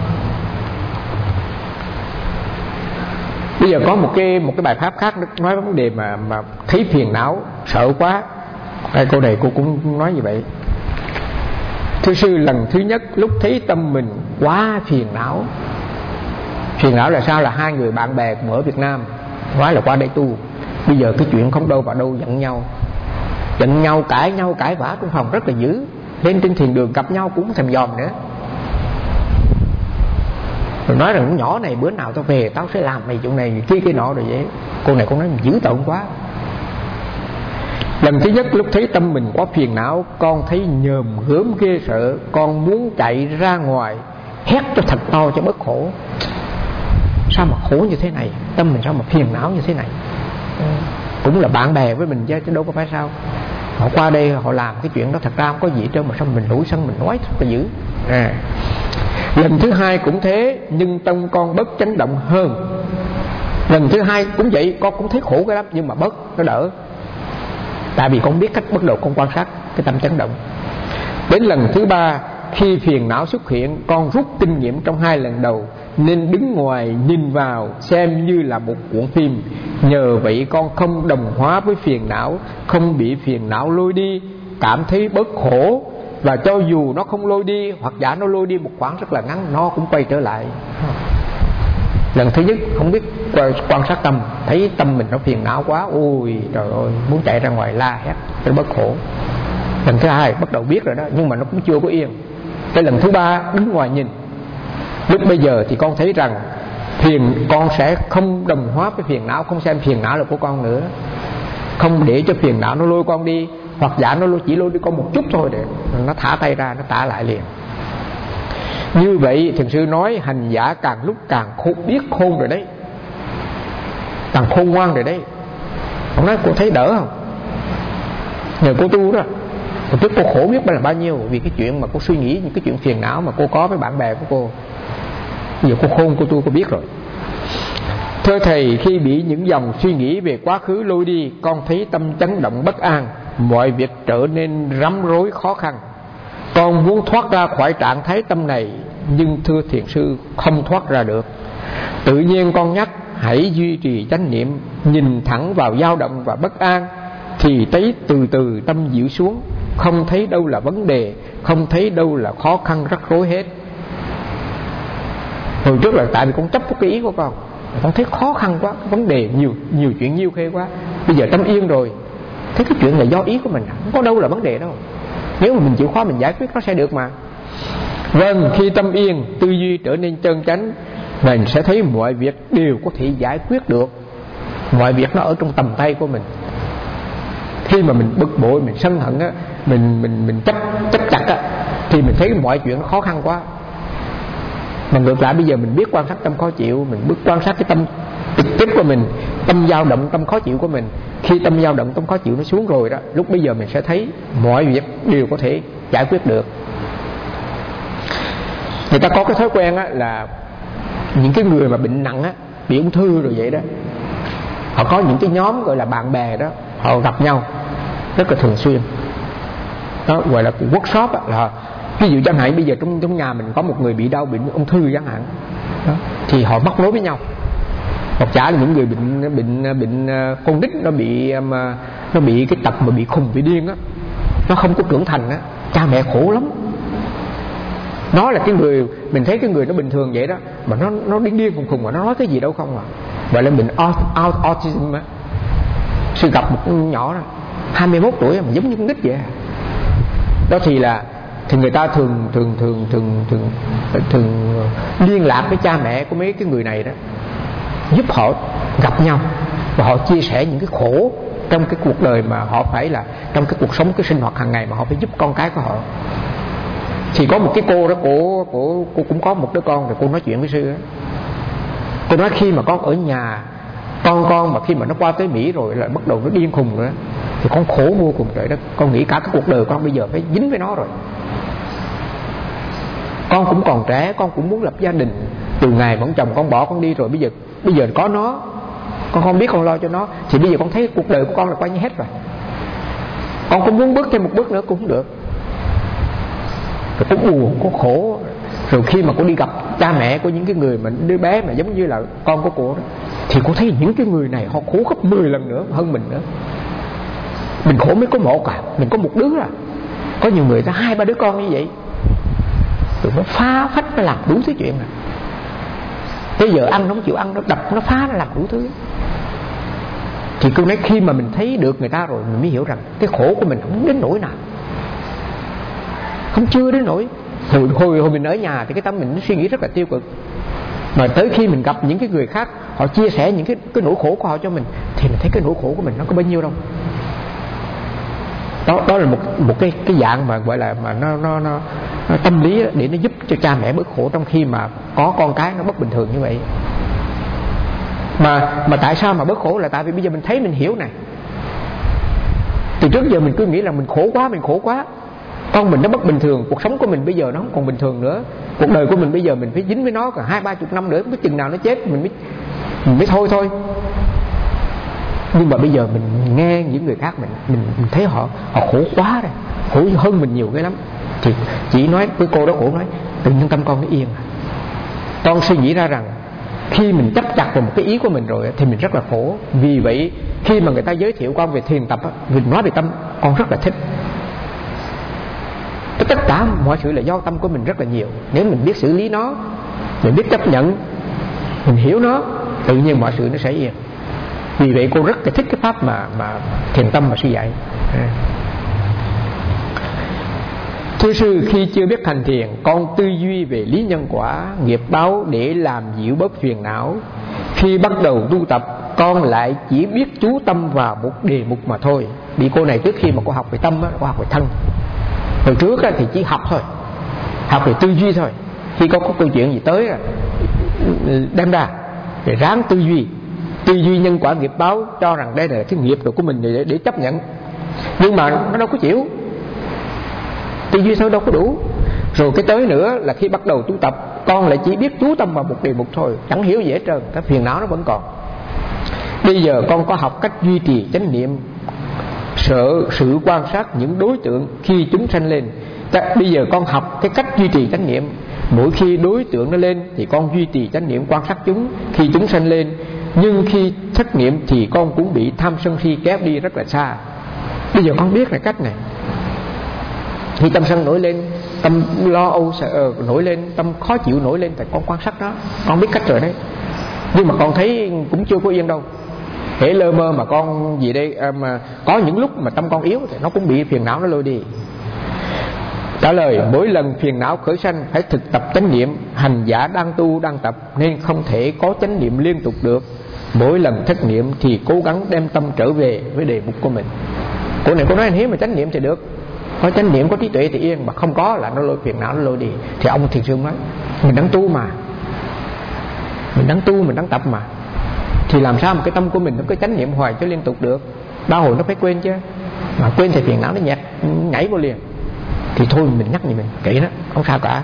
Bây giờ có một cái một cái bài pháp khác nói vấn đề mà mà thấy phiền não sợ quá. Cái câu này cô cũng nói như vậy. Thưa sư, lần thứ nhất lúc thấy tâm mình quá phiền não. Phiền não là sao? Là hai người bạn bè cùng ở Việt Nam, nói là qua đây tu. Bây giờ cái chuyện không đâu vào đâu giận nhau, giận nhau, cãi nhau, cãi vã trong phòng rất là dữ. Lên trên thiền đường gặp nhau cũng không thèm dòm nữa. Rồi nói rằng nhỏ này bữa nào tao về tao sẽ làm mày chuyện này kia kia nọ rồi vậy. Cô này cô nói dữ tợn quá. Lần thứ nhất lúc thấy tâm mình quá phiền não, con thấy nhờm gớm ghê sợ, con muốn chạy ra ngoài hét cho thật to cho bớt khổ. Sao mà khổ như thế này, tâm mình sao mà phiền não như thế này. Cũng là bạn bè với mình chứ, chứ đâu có phải sao. Họ qua đây họ làm cái chuyện đó thật ra không có gì trơn, mà sao mình nổi sân mình nói thật là dữ à. Lần thứ hai cũng thế, nhưng tâm con bớt chấn động hơn. Lần thứ hai cũng vậy, con cũng thấy khổ cái lắm, nhưng mà bớt, nó đỡ. Tại vì con biết cách bắt đầu con quan sát cái tâm chấn động. Đến lần thứ ba, khi phiền não xuất hiện, con rút kinh nghiệm trong hai lần đầu, nên đứng ngoài nhìn vào xem như là một cuộn phim. Nhờ vậy con không đồng hóa với phiền não, không bị phiền não lôi đi, cảm thấy bớt khổ. Và cho dù nó không lôi đi, hoặc giả nó lôi đi một khoảng rất là ngắn, nó cũng quay trở lại. Lần thứ nhất không biết quan sát tâm, thấy tâm mình nó phiền não quá, ôi trời ơi, muốn chạy ra ngoài la hét cho bớt khổ. Lần thứ hai bắt đầu biết rồi đó, nhưng mà nó cũng chưa có yên. Cái lần thứ ba đứng ngoài nhìn. Lúc bây giờ thì con thấy rằng phiền, con sẽ không đồng hóa với phiền não, không xem phiền não là của con nữa, không để cho phiền não nó lôi con đi, hoặc giả nó chỉ lôi đi con một chút thôi để nó thả tay ra, nó tả lại liền. Như vậy thiền sư nói hành giả càng lúc càng khôn, biết khôn rồi đấy, càng khôn ngoan rồi đấy. Ông nói cô thấy đỡ không? Nhờ cô tu đó. Hồi trước cô khổ biết là bao nhiêu vì cái chuyện mà cô suy nghĩ những cái chuyện phiền não mà cô có với bạn bè của cô. Bây giờ cô khôn, cô tu, cô biết rồi. Thưa thầy, khi bị những dòng suy nghĩ về quá khứ lôi đi, con thấy tâm chấn động bất an, mọi việc trở nên rắm rối khó khăn. Con muốn thoát ra khỏi trạng thái tâm này, nhưng thưa thiền sư không thoát ra được. Tự nhiên con nhắc hãy duy trì chánh niệm, nhìn thẳng vào dao động và bất an, thì thấy từ từ tâm dịu xuống, không thấy đâu là vấn đề, không thấy đâu là khó khăn rắc rối hết. Hồi trước là tại vì con chấp cái ý của con, con thấy khó khăn quá, vấn đề nhiều nhiều chuyện nhiêu khê quá. Bây giờ tâm yên rồi, thấy cái chuyện là do ý của mình, không có đâu là vấn đề đâu. Nếu mà mình chịu khó mình giải quyết nó sẽ được mà. Vâng, khi tâm yên, tư duy trở nên chân chánh, mình sẽ thấy mọi việc đều có thể giải quyết được. Mọi việc nó ở trong tầm tay của mình. Khi mà mình bực bội, mình sân hận á, mình mình mình chấp chấp chặt á, thì mình thấy mọi chuyện nó khó khăn quá. Mà ngược lại bây giờ mình biết quan sát tâm khó chịu, mình biết quan sát cái tâm trực tiếp của mình, tâm dao động, tâm khó chịu của mình. Khi tâm dao động, tâm khó chịu nó xuống rồi đó, lúc bây giờ mình sẽ thấy mọi việc đều có thể giải quyết được. Người ta có cái thói quen á, là những cái người mà bệnh nặng á, bị ung thư rồi vậy đó, họ có những cái nhóm gọi là bạn bè đó, họ gặp nhau rất là thường xuyên. Đó gọi là workshop á, là ví dụ chẳng hạn bây giờ trong trong nhà mình có một người bị đau bệnh ung thư chẳng hạn đó, thì họ móc nối với nhau. Hoặc giả là những người bệnh bệnh bệnh con nít nó bị nó bị cái tật mà bị khùng bị điên á, nó không có trưởng thành á, cha mẹ khổ lắm. Nó là cái người mình thấy cái người nó bình thường vậy đó, mà nó nó điên điên khùng khùng mà nó nói cái gì đâu không à. Gọi là bệnh autism á. Sư gặp một con nhỏ đó hai mươi mốt tuổi mà giống như con nít vậy. Đó thì là thì người ta thường thường thường thường thường thường liên lạc với cha mẹ của mấy cái người này đó, giúp họ gặp nhau và họ chia sẻ những cái khổ trong cái cuộc đời mà họ phải là trong cái cuộc sống, cái sinh hoạt hàng ngày mà họ phải giúp con cái của họ. Thì có một cái cô đó, cô, cô, cô cũng có một đứa con, rồi cô nói chuyện với sư đó. Cô nói khi mà con ở nhà, con con mà khi mà nó qua tới Mỹ rồi lại bắt đầu nó điên khùng nữa, thì con khổ vô cùng trời đất. Con nghĩ cả cái cuộc đời con bây giờ phải dính với nó rồi. Con cũng còn trẻ, con cũng muốn lập gia đình. Từ ngày mà ông chồng con bỏ con đi rồi, bây giờ bây giờ có nó, con không biết con lo cho nó, thì bây giờ con thấy cuộc đời của con là coi như hết rồi. Con cũng muốn bước thêm một bước nữa cũng không được. Rồi cũng buồn, có khổ. Rồi khi mà cô đi gặp cha mẹ của những cái người mà đứa bé mà giống như là con của cô đó, thì cô thấy những cái người này họ khổ gấp mười lần nữa hơn mình nữa. Mình khổ mới có một cả, mình có một đứa à. Có nhiều người ta hai ba đứa con như vậy, rồi nó phá phách, nó làm đủ thứ chuyện này. Bây giờ ăn nó không chịu ăn, nó đập, nó phá, nó làm đủ thứ. Thì cô nói khi mà mình thấy được người ta rồi, mình mới hiểu rằng cái khổ của mình không đến nỗi nào, không chưa đến nỗi. Hồi, hồi, hồi mình ở nhà thì cái tâm mình nó suy nghĩ rất là tiêu cực, mà tới khi mình gặp những cái người khác, họ chia sẻ những cái, cái nỗi khổ của họ cho mình, thì mình thấy cái nỗi khổ của mình nó có bao nhiêu đâu. Đó, đó là một một cái cái dạng mà gọi là mà nó nó nó, nó tâm lý để nó giúp cho cha mẹ bớt khổ trong khi mà có con cái nó bất bình thường như vậy. Mà mà tại sao mà bớt khổ là tại vì bây giờ mình thấy, mình hiểu này. Từ trước giờ mình cứ nghĩ là mình khổ quá, mình khổ quá, con mình nó bất bình thường, cuộc sống của mình bây giờ nó không còn bình thường nữa, cuộc đời của mình bây giờ mình phải dính với nó còn hai ba chục năm nữa, không biết chừng nào nó chết mình mới mình mới thôi thôi. Nhưng mà bây giờ mình nghe những người khác, mình mình, mình thấy họ họ khổ quá rồi, khổ hơn mình nhiều cái lắm. Thì chỉ nói với cô đó, cổ nói tự nhiên tâm con nó yên. Con suy nghĩ ra rằng khi mình chấp chặt vào một cái ý của mình rồi thì mình rất là khổ. Vì vậy khi mà người ta giới thiệu con về thiền tập, mình nói về tâm, con rất là thích. Tất cả mọi sự là do tâm của mình rất là nhiều. Nếu mình biết xử lý nó, mình biết chấp nhận, mình hiểu nó, tự nhiên mọi sự nó sẽ yên. Vì vậy cô rất là thích cái pháp mà, mà thiền tâm mà sư dạy. Thưa sư, khi chưa biết hành thiền, con tư duy về lý nhân quả, nghiệp báo để làm dịu bớt phiền não. Khi bắt đầu tu tập, con lại chỉ biết chú tâm vào một đề mục mà thôi. Bị cô này trước khi mà cô học về tâm á, cô học về thân. Hồi trước á, thì chỉ học thôi, học về tư duy thôi. Khi có, có câu chuyện gì tới là đem ra để ráng tư duy, tư duy nhân quả nghiệp báo, cho rằng đây là cái nghiệp của mình để, để chấp nhận. Nhưng mà nó đâu có chịu, tư duy sao đâu có đủ. Rồi cái tới nữa là khi bắt đầu tu tập, con lại chỉ biết chú tâm vào một đề mục thôi, chẳng hiểu gì hết trơn, cái phiền não nó vẫn còn. Bây giờ con có học cách duy trì chánh niệm, sợ sự quan sát những đối tượng khi chúng sanh lên. Bây giờ con học cái cách duy trì chánh niệm, mỗi khi đối tượng nó lên thì con duy trì chánh niệm quan sát chúng khi chúng sanh lên. Nhưng khi thất niệm thì con cũng bị tham sân si kéo đi rất là xa. Bây giờ con biết là cách này. Khi tâm sân nổi lên, tâm lo âu sợ nổi lên, tâm khó chịu nổi lên, thì con quan sát đó, con biết cách rồi đấy. Nhưng mà con thấy cũng chưa có yên đâu. Hễ lơ mơ mà con gì đây à, mà có những lúc mà tâm con yếu thì nó cũng bị phiền não nó lôi đi. Trả lời: mỗi lần phiền não khởi sanh phải thực tập chánh niệm. Hành giả đang tu đang tập nên không thể có chánh niệm liên tục được. Mỗi lần thất niệm thì cố gắng đem tâm trở về với đề mục của mình. Cô này cô nói anh Hiếu mà chánh niệm thì được, có chánh niệm có trí tuệ thì yên, mà không có là nó lôi phiền não nó lôi đi. Thì ông thiền sư nói mình đang tu mà, mình đang tu mình đang tập mà, thì làm sao mà cái tâm của mình nó cứ chánh niệm hoài cho liên tục được. Đau hồi nó phải quên chứ, mà quên thì phiền não nó nhạt nhảy vô liền. Thì thôi mình nhắc gì mình kỹ đó, không sao cả.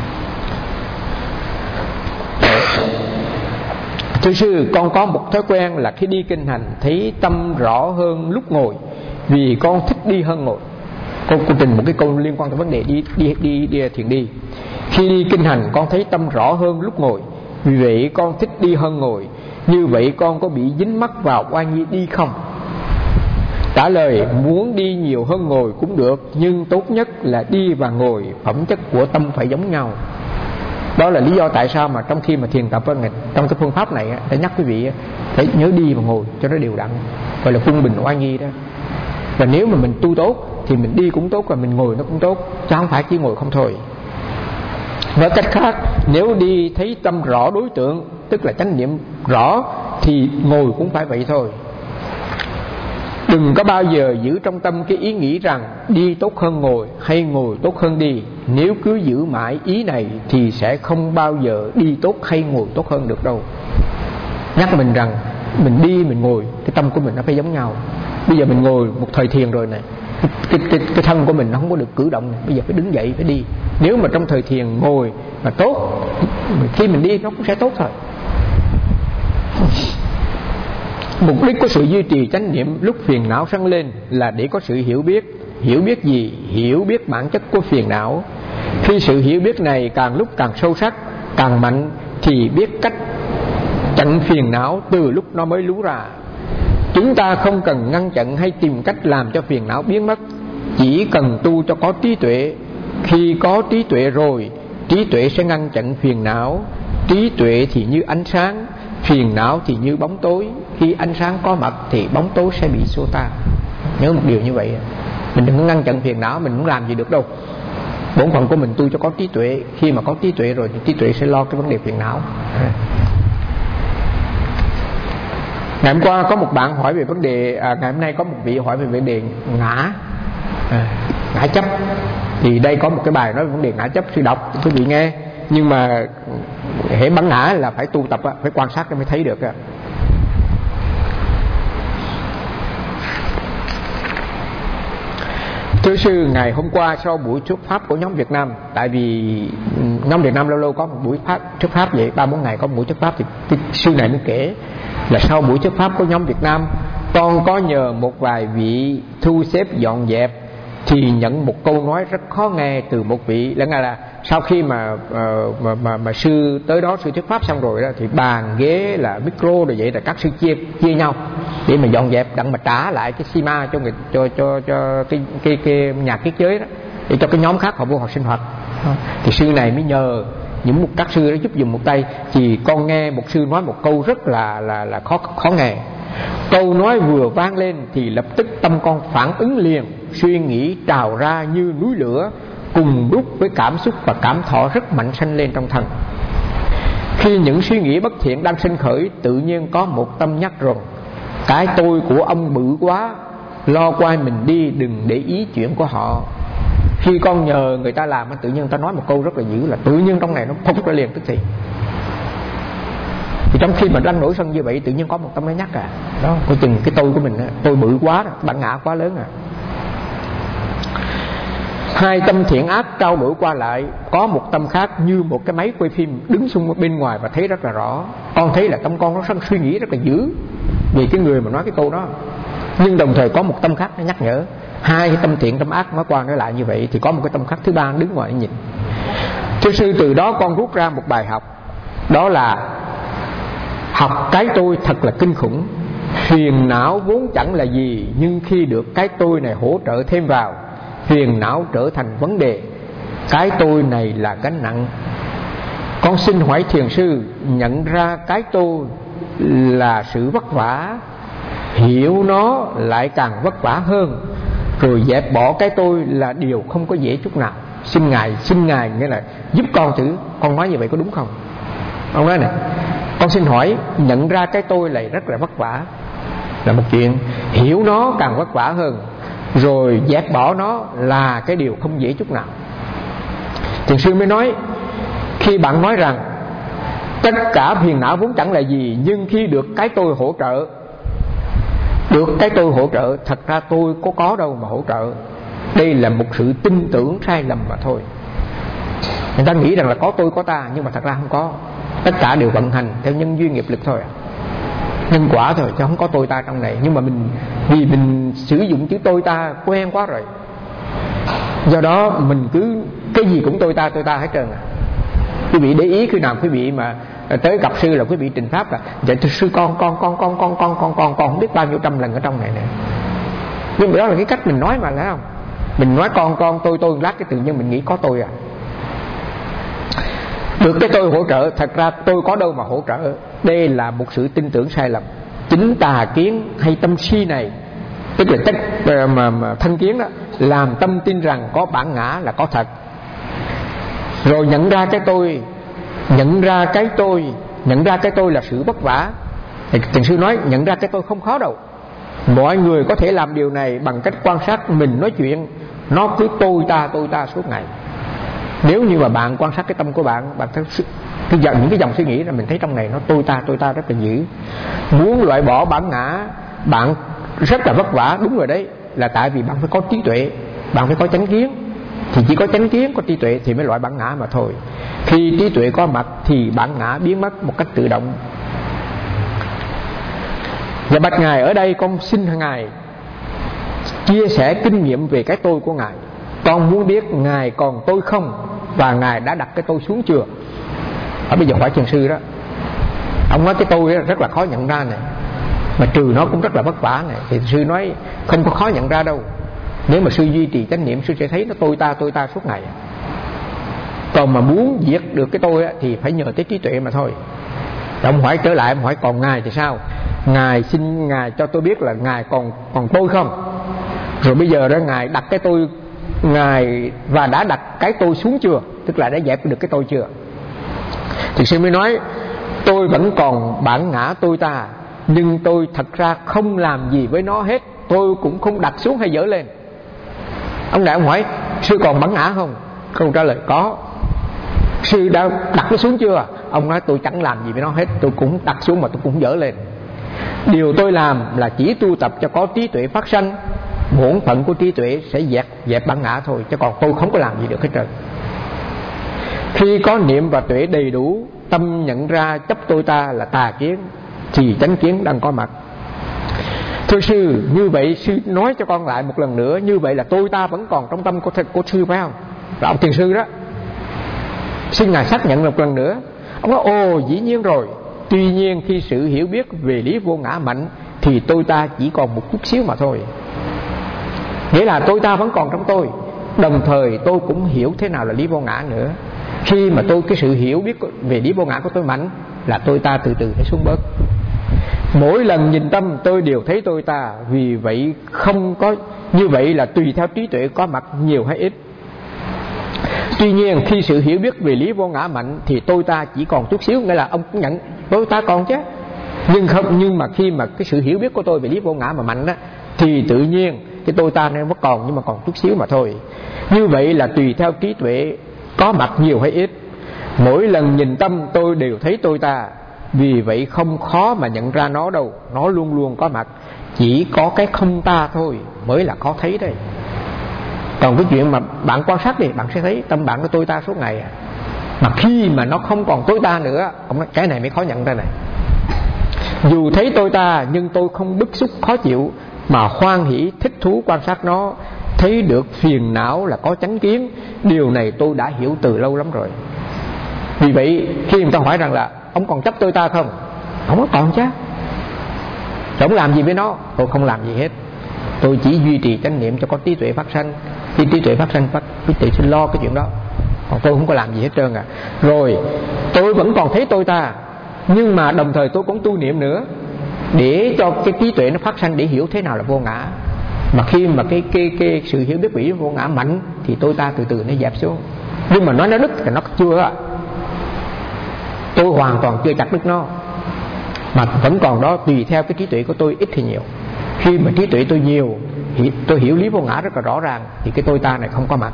Thưa sư, con có một thói quen là khi đi kinh hành thấy tâm rõ hơn lúc ngồi, vì con thích đi hơn ngồi. Con cô trình một cái câu liên quan tới vấn đề đi đi đi, đi thiền đi. Khi đi kinh hành con thấy tâm rõ hơn lúc ngồi, vì vậy con thích đi hơn ngồi. Như vậy con có bị dính mắc vào oan nghi đi không? Trả lời: muốn đi nhiều hơn ngồi cũng được, nhưng tốt nhất là đi và ngồi phẩm chất của tâm phải giống nhau. Đó là lý do tại sao mà trong khi mà thiền tập trong cái phương pháp này để nhắc quý vị phải nhớ đi và ngồi cho nó đều đặn, gọi là quân bình oan nghi đó. Và nếu mà mình tu tốt thì mình đi cũng tốt và mình ngồi nó cũng tốt, chứ không phải chỉ ngồi không thôi. Nói cách khác, nếu đi thấy tâm rõ đối tượng, tức là chánh niệm rõ, thì ngồi cũng phải vậy thôi. Đừng có bao giờ giữ trong tâm cái ý nghĩ rằng đi tốt hơn ngồi hay ngồi tốt hơn đi. Nếu cứ giữ mãi ý này thì sẽ không bao giờ đi tốt hay ngồi tốt hơn được đâu. Nhắc mình rằng mình đi mình ngồi, cái tâm của mình nó phải giống nhau. Bây giờ mình ngồi một thời thiền rồi này, cái, cái, cái, cái thân của mình nó không có được cử động này. Bây giờ phải đứng dậy phải đi. Nếu mà trong thời thiền ngồi mà tốt, khi mình đi nó cũng sẽ tốt thôi. Mục đích của sự duy trì chánh niệm lúc phiền não sân lên là để có sự hiểu biết. Hiểu biết gì? Hiểu biết bản chất của phiền não. Khi sự hiểu biết này càng lúc càng sâu sắc, càng mạnh, thì biết cách chặn phiền não từ lúc nó mới lú ra. Chúng ta không cần ngăn chặn hay tìm cách làm cho phiền não biến mất, chỉ cần tu cho có trí tuệ. Khi có trí tuệ rồi, trí tuệ sẽ ngăn chặn phiền não. Trí tuệ thì như ánh sáng, phiền não thì như bóng tối. Khi ánh sáng có mặt thì bóng tối sẽ bị xô tan. Nhớ một điều như vậy. Mình đừng có ngăn chặn phiền não, mình không làm gì được đâu. Bổn phận của mình tu cho có trí tuệ. Khi mà có trí tuệ rồi thì trí tuệ sẽ lo cái vấn đề phiền não. Ngày hôm qua có một bạn hỏi về vấn đề à, ngày hôm nay có một vị hỏi về vấn đề ngã à, ngã chấp. Thì đây có một cái bài nói về vấn đề ngã chấp, sư đọc quý vị nghe. Nhưng mà hễ bắn ngã là phải tu tập, phải quan sát mới thấy được. Thưa sư, ngày hôm qua sau buổi thuyết pháp của nhóm Việt Nam, tại vì nhóm Việt Nam lâu lâu có một buổi pháp, thuyết pháp vậy, ba bốn ngày có một buổi thuyết pháp, thì cái sư này mới kể là sau buổi thuyết pháp của nhóm Việt Nam, con có nhờ một vài vị thu xếp dọn dẹp, thì nhận một câu nói rất khó nghe từ một vị. Là là sau khi mà uh, mà, mà mà sư tới đó sư thuyết pháp xong rồi đó, thì bàn ghế là micro rồi vậy là các sư chia chia nhau để mà dọn dẹp, đặng mà trả lại cái xi ma cho người cho cho cho cái cái cái nhà thiết kế đó, để cho cái nhóm khác họ vô họ sinh hoạt. Thì sư này mới nhờ những một các sư đó giúp dùm một tay. Thì con nghe một sư nói một câu rất là là là khó khó nghe. Câu nói vừa vang lên thì lập tức tâm con phản ứng liền, suy nghĩ trào ra như núi lửa. cùng lúc với cảm xúc và cảm thọ rất mạnh sanh lên trong thân. Khi những suy nghĩ bất thiện đang sinh khởi, tự nhiên có một tâm nhắc rằng cái tôi của ông bự quá, lo quay mình đi, đừng để ý chuyện của họ. Khi con nhờ người ta làm, tự nhiên người ta nói một câu rất là dữ, là tự nhiên trong này nó phóng ra liền tức thì. Thì trong khi mình đang nổi sân như vậy, tự nhiên có một tâm nó nhắc à, đó, coi chừng cái tôi của mình, tôi bự quá, bản ngã quá lớn à. Hai tâm thiện ác trao đổi qua lại, có một tâm khác như một cái máy quay phim đứng xung bên ngoài và thấy rất là rõ. Con thấy là tâm con nó suy nghĩ rất là dữ vì cái người mà nói cái câu đó, nhưng đồng thời có một tâm khác nó nhắc nhở. Hai cái tâm thiện tâm ác nói qua nói lại như vậy, thì có một cái tâm khác thứ ba đứng ngoài nhìn. Thưa sư, từ đó con rút ra một bài học, đó là học cái tôi thật là kinh khủng. Phiền não vốn chẳng là gì, nhưng khi được cái tôi này hỗ trợ thêm vào, phiền não trở thành vấn đề. Cái tôi này là gánh nặng. Con xin hỏi thiền sư, nhận ra cái tôi là sự vất vả, hiểu nó lại càng vất vả hơn, rồi dẹp bỏ cái tôi là điều không có dễ chút nào. Xin ngài, xin ngài nghĩa là giúp con thử, con nói như vậy có đúng không? Ông nói này, con xin hỏi, nhận ra cái tôi này rất là vất vả là một chuyện, hiểu nó càng vất vả hơn, rồi dẹp bỏ nó là cái điều không dễ chút nào. Thiền sư mới nói, khi bạn nói rằng tất cả phiền não vốn chẳng là gì, nhưng khi được cái tôi hỗ trợ, được cái tôi hỗ trợ, thật ra tôi có có đâu mà hỗ trợ. Đây là một sự tin tưởng sai lầm mà thôi. Người ta nghĩ rằng là có tôi có ta, nhưng mà thật ra không có. Tất cả đều vận hành theo nhân duyên nghiệp lực thôi, nhân quả thôi, chứ không có tôi ta trong này. Nhưng mà mình vì mình sử dụng chữ tôi ta quen quá rồi, do đó mình cứ cái gì cũng tôi ta tôi ta hết trơn à. Quý vị để ý khi nào quý vị mà tới gặp sư là quý vị trình pháp là dạ thưa sư con con con con con con con con con không biết bao nhiêu trăm lần ở trong này nè. Nhưng mà đó là cái cách mình nói mà, phải không? Mình nói con con tôi tôi lát cái tự nhiên mình nghĩ có tôi à. Được cái tôi hỗ trợ, thật ra tôi có đâu mà hỗ trợ. Đây là một sự tin tưởng sai lầm. Chính tà kiến hay tâm si này, tức là chất mà, mà thân kiến đó, làm tâm tin rằng có bản ngã là có thật. Rồi nhận ra cái tôi, nhận ra cái tôi, nhận ra cái tôi là sự vất vả. Thì thiền sư nói nhận ra cái tôi không khó đâu. Mọi người có thể làm điều này bằng cách quan sát mình nói chuyện, nó cứ tôi ta tôi ta suốt ngày. Nếu như mà bạn quan sát cái tâm của bạn, bạn thấy cái dòng, những cái dòng suy nghĩ là mình thấy trong này nó tôi ta tôi ta rất là dữ. Muốn loại bỏ bản ngã, bạn rất là vất vả. Đúng rồi đấy, là tại vì bạn phải có trí tuệ, bạn phải có chánh kiến. Thì chỉ có chánh kiến, có trí tuệ thì mới loại bản ngã mà thôi. Khi trí tuệ có mặt thì bản ngã biến mất một cách tự động. Và bạch ngài, ở đây con xin ngài chia sẻ kinh nghiệm về cái tôi của ngài. Con muốn biết ngài còn tôi không, và ngài đã đặt cái tôi xuống chưa. Ở bây giờ hỏi thiền sư đó, ông nói cái tôi đó rất là khó nhận ra này, mà trừ nó cũng rất là vất vả này. Thì thiền sư nói không có khó nhận ra đâu. Nếu mà sư duy trì chánh niệm, sư sẽ thấy nó tôi ta tôi ta suốt ngày. Còn mà muốn diệt được cái tôi á, thì phải nhờ tới trí tuệ mà thôi. Rồi ông hỏi trở lại, ông hỏi còn ngài thì sao? Ngài xin ngài cho tôi biết là ngài còn còn tôi không. Rồi bây giờ đó ngài đặt cái tôi, ngài và đã đặt cái tôi xuống chưa, tức là đã dẹp được cái tôi chưa. Thì sư mới nói tôi vẫn còn bản ngã tôi ta, nhưng tôi thật ra không làm gì với nó hết. Tôi cũng không đặt xuống hay dỡ lên. Ông đại ông hỏi sư còn bản ngã không? Câu trả lời có. Sư đã đặt nó xuống chưa? Ông nói tôi chẳng làm gì với nó hết, tôi cũng đặt xuống mà tôi cũng dỡ lên. Điều tôi làm là chỉ tu tập cho có trí tuệ phát sanh. Bổn phận của trí tuệ sẽ dẹp dẹp bản ngã thôi, chứ còn tôi không có làm gì được hết trơn. Khi có niệm và tuệ đầy đủ, tâm nhận ra chấp tôi ta là tà kiến, thì chánh kiến đang có mặt. Thưa sư, như vậy sư nói cho con lại một lần nữa, như vậy là tôi ta vẫn còn trong tâm của, của sư phải không? Là ông thiền sư đó. Xin ngài xác nhận một lần nữa. Ông nói ồ dĩ nhiên rồi. Tuy nhiên khi sự hiểu biết về lý vô ngã mạnh, thì tôi ta chỉ còn một chút xíu mà thôi. Nghĩa là tôi ta vẫn còn trong tôi, đồng thời tôi cũng hiểu thế nào là lý vô ngã nữa. Khi mà tôi cái sự hiểu biết về lý vô ngã của tôi mạnh, là tôi ta từ từ sẽ xuống bớt. Mỗi lần nhìn tâm tôi đều thấy tôi ta. Vì vậy không có, như vậy là tùy theo trí tuệ có mặt nhiều hay ít. Tuy nhiên khi sự hiểu biết về lý vô ngã mạnh thì tôi ta chỉ còn chút xíu, nghĩa là ông cũng nhận tôi ta còn chứ, nhưng không nhưng mà khi mà cái sự hiểu biết của tôi về lý vô ngã mà mạnh á, thì tự nhiên cái tôi ta nó vẫn còn, nhưng mà còn chút xíu mà thôi. Như vậy là tùy theo trí tuệ có mặt nhiều hay ít. Mỗi lần nhìn tâm tôi đều thấy tôi ta, vì vậy không khó mà nhận ra nó đâu, nó luôn luôn có mặt. Chỉ có cái không ta thôi mới là khó thấy đây. Còn cái chuyện mà bạn quan sát đi, bạn sẽ thấy tâm bạn có tôi ta suốt ngày à. Mà khi mà nó không còn tôi ta nữa, ông nói cái này mới khó nhận ra này. Dù thấy tôi ta nhưng tôi không bức xúc khó chịu, mà hoan hỷ thích thú quan sát nó, thấy được phiền não là có chánh kiến. Điều này tôi đã hiểu từ lâu lắm rồi. Vì vậy khi người ta hỏi rằng là ông còn chấp tôi ta không, ông nói còn chứ. Ông làm gì với nó? Tôi không làm gì hết. Tôi chỉ duy trì chánh niệm cho có trí tuệ phát sanh. Khi trí tuệ phát sanh, phát trí tuệ sẽ lo cái chuyện đó. Còn tôi không có làm gì hết trơn à. Rồi tôi vẫn còn thấy tôi ta, nhưng mà đồng thời tôi cũng tu niệm nữa, để cho cái trí tuệ nó phát sanh, để hiểu thế nào là vô ngã. Mà khi mà cái cái cái sự hiểu biết về vô ngã mạnh thì tôi ta từ từ nó dẹp xuống. Nhưng mà nói nó đứt thì nó chưa. Tôi hoàn toàn chưa chặt đứt nó, mà vẫn còn đó, tùy theo cái trí tuệ của tôi ít hay nhiều. Khi mà trí tuệ tôi nhiều, tôi hiểu lý vô ngã rất là rõ ràng, thì cái tôi ta này không có mặt.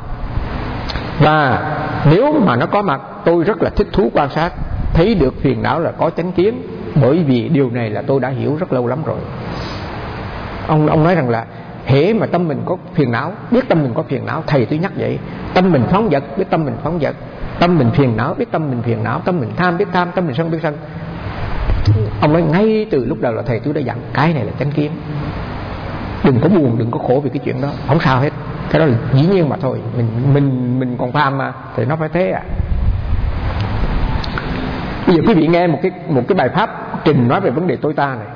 Và nếu mà nó có mặt, tôi rất là thích thú quan sát, thấy được phiền não là có chánh kiến. Bởi vì điều này là tôi đã hiểu rất lâu lắm rồi. Ông ông nói rằng là hễ mà tâm mình có phiền não, biết tâm mình có phiền não, thầy tôi nhắc vậy. Tâm mình phóng dật, biết tâm mình phóng dật. Tâm mình phiền não, biết tâm mình phiền não. Tâm mình tham, biết tham. Tâm mình sân, biết sân. Ông nói ngay từ lúc đầu là thầy tôi đã dặn cái này là chánh kiến. Đừng có buồn, đừng có khổ vì cái chuyện đó, không sao hết. Cái đó là dĩ nhiên mà thôi. Mình mình mình còn tham mà, thì nó phải thế à. Bây giờ quý vị nghe một cái một cái bài pháp trình nói về vấn đề tôi ta này.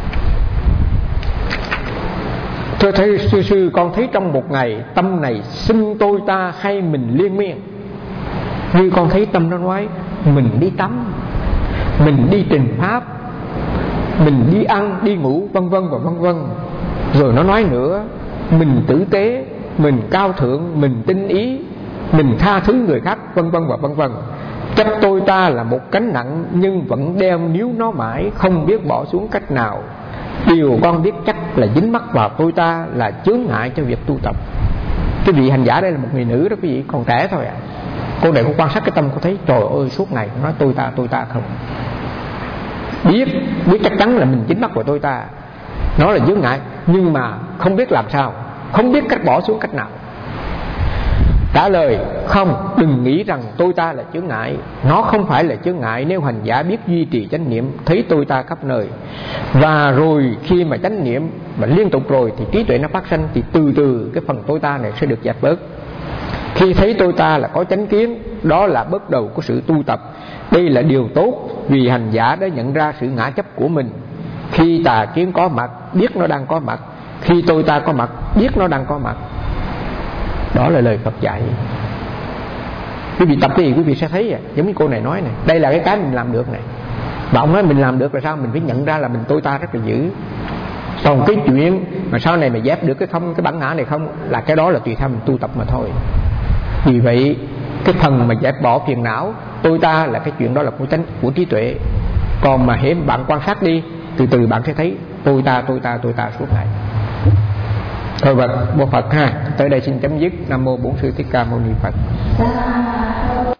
Thưa thầy sư sư, con thấy trong một ngày tâm này xưng tôi ta hay mình liên miên. Như con thấy tâm nó nói mình đi tắm, mình đi trình pháp, mình đi ăn, đi ngủ, vân vân và vân vân. Rồi nó nói nữa, mình tử tế, mình cao thượng, mình tinh ý, mình tha thứ người khác, vân vân và vân vân. Chấp tôi ta là một cánh nặng, nhưng vẫn đeo níu nó mãi, không biết bỏ xuống cách nào. Điều con biết chắc là dính mắc vào tôi ta là chướng ngại cho việc tu tập. Cái vị hành giả đây là một người nữ đó quý vị, còn trẻ thôi à. Cô này cô quan sát cái tâm, cô thấy trời ơi suốt ngày nói tôi ta tôi ta không. Biết biết chắc chắn là mình dính mắc vào tôi ta, nó là chướng ngại, nhưng mà không biết làm sao, không biết cách bỏ xuống cách nào. Trả lời không, đừng nghĩ rằng tôi ta là chướng ngại. Nó không phải là chướng ngại nếu hành giả biết duy trì chánh niệm, thấy tôi ta khắp nơi. Và rồi khi mà chánh niệm mà liên tục rồi thì trí tuệ nó phát sanh, thì từ từ cái phần tôi ta này sẽ được dẹp bớt. Khi thấy tôi ta là có chánh kiến, đó là bước đầu của sự tu tập. Đây là điều tốt, vì hành giả đã nhận ra sự ngã chấp của mình. Khi tà kiến có mặt, biết nó đang có mặt. Khi tôi ta có mặt, biết nó đang có mặt. Đó là lời Phật dạy. Quý vị tập cái gì quý vị sẽ thấy à. Giống như cô này nói này, đây là cái cái mình làm được này. Và ông nói mình làm được là sao? Mình phải nhận ra là mình tôi ta rất là dữ. Còn cái chuyện mà sau này mà dẹp được cái không, cái bản ngã này không, là cái đó là tùy theo mình tu tập mà thôi. Vì vậy cái phần mà dẹp bỏ phiền não, tôi ta là cái chuyện đó là của chánh, của trí tuệ. Còn mà hễ bạn quan sát đi, từ từ bạn sẽ thấy tôi ta tôi ta tôi ta suốt ngày. Thôi vật bộ Phật ha. Tới đây xin chấm dứt. Nam mô Bổn Sư Thích Ca Mâu Ni Phật.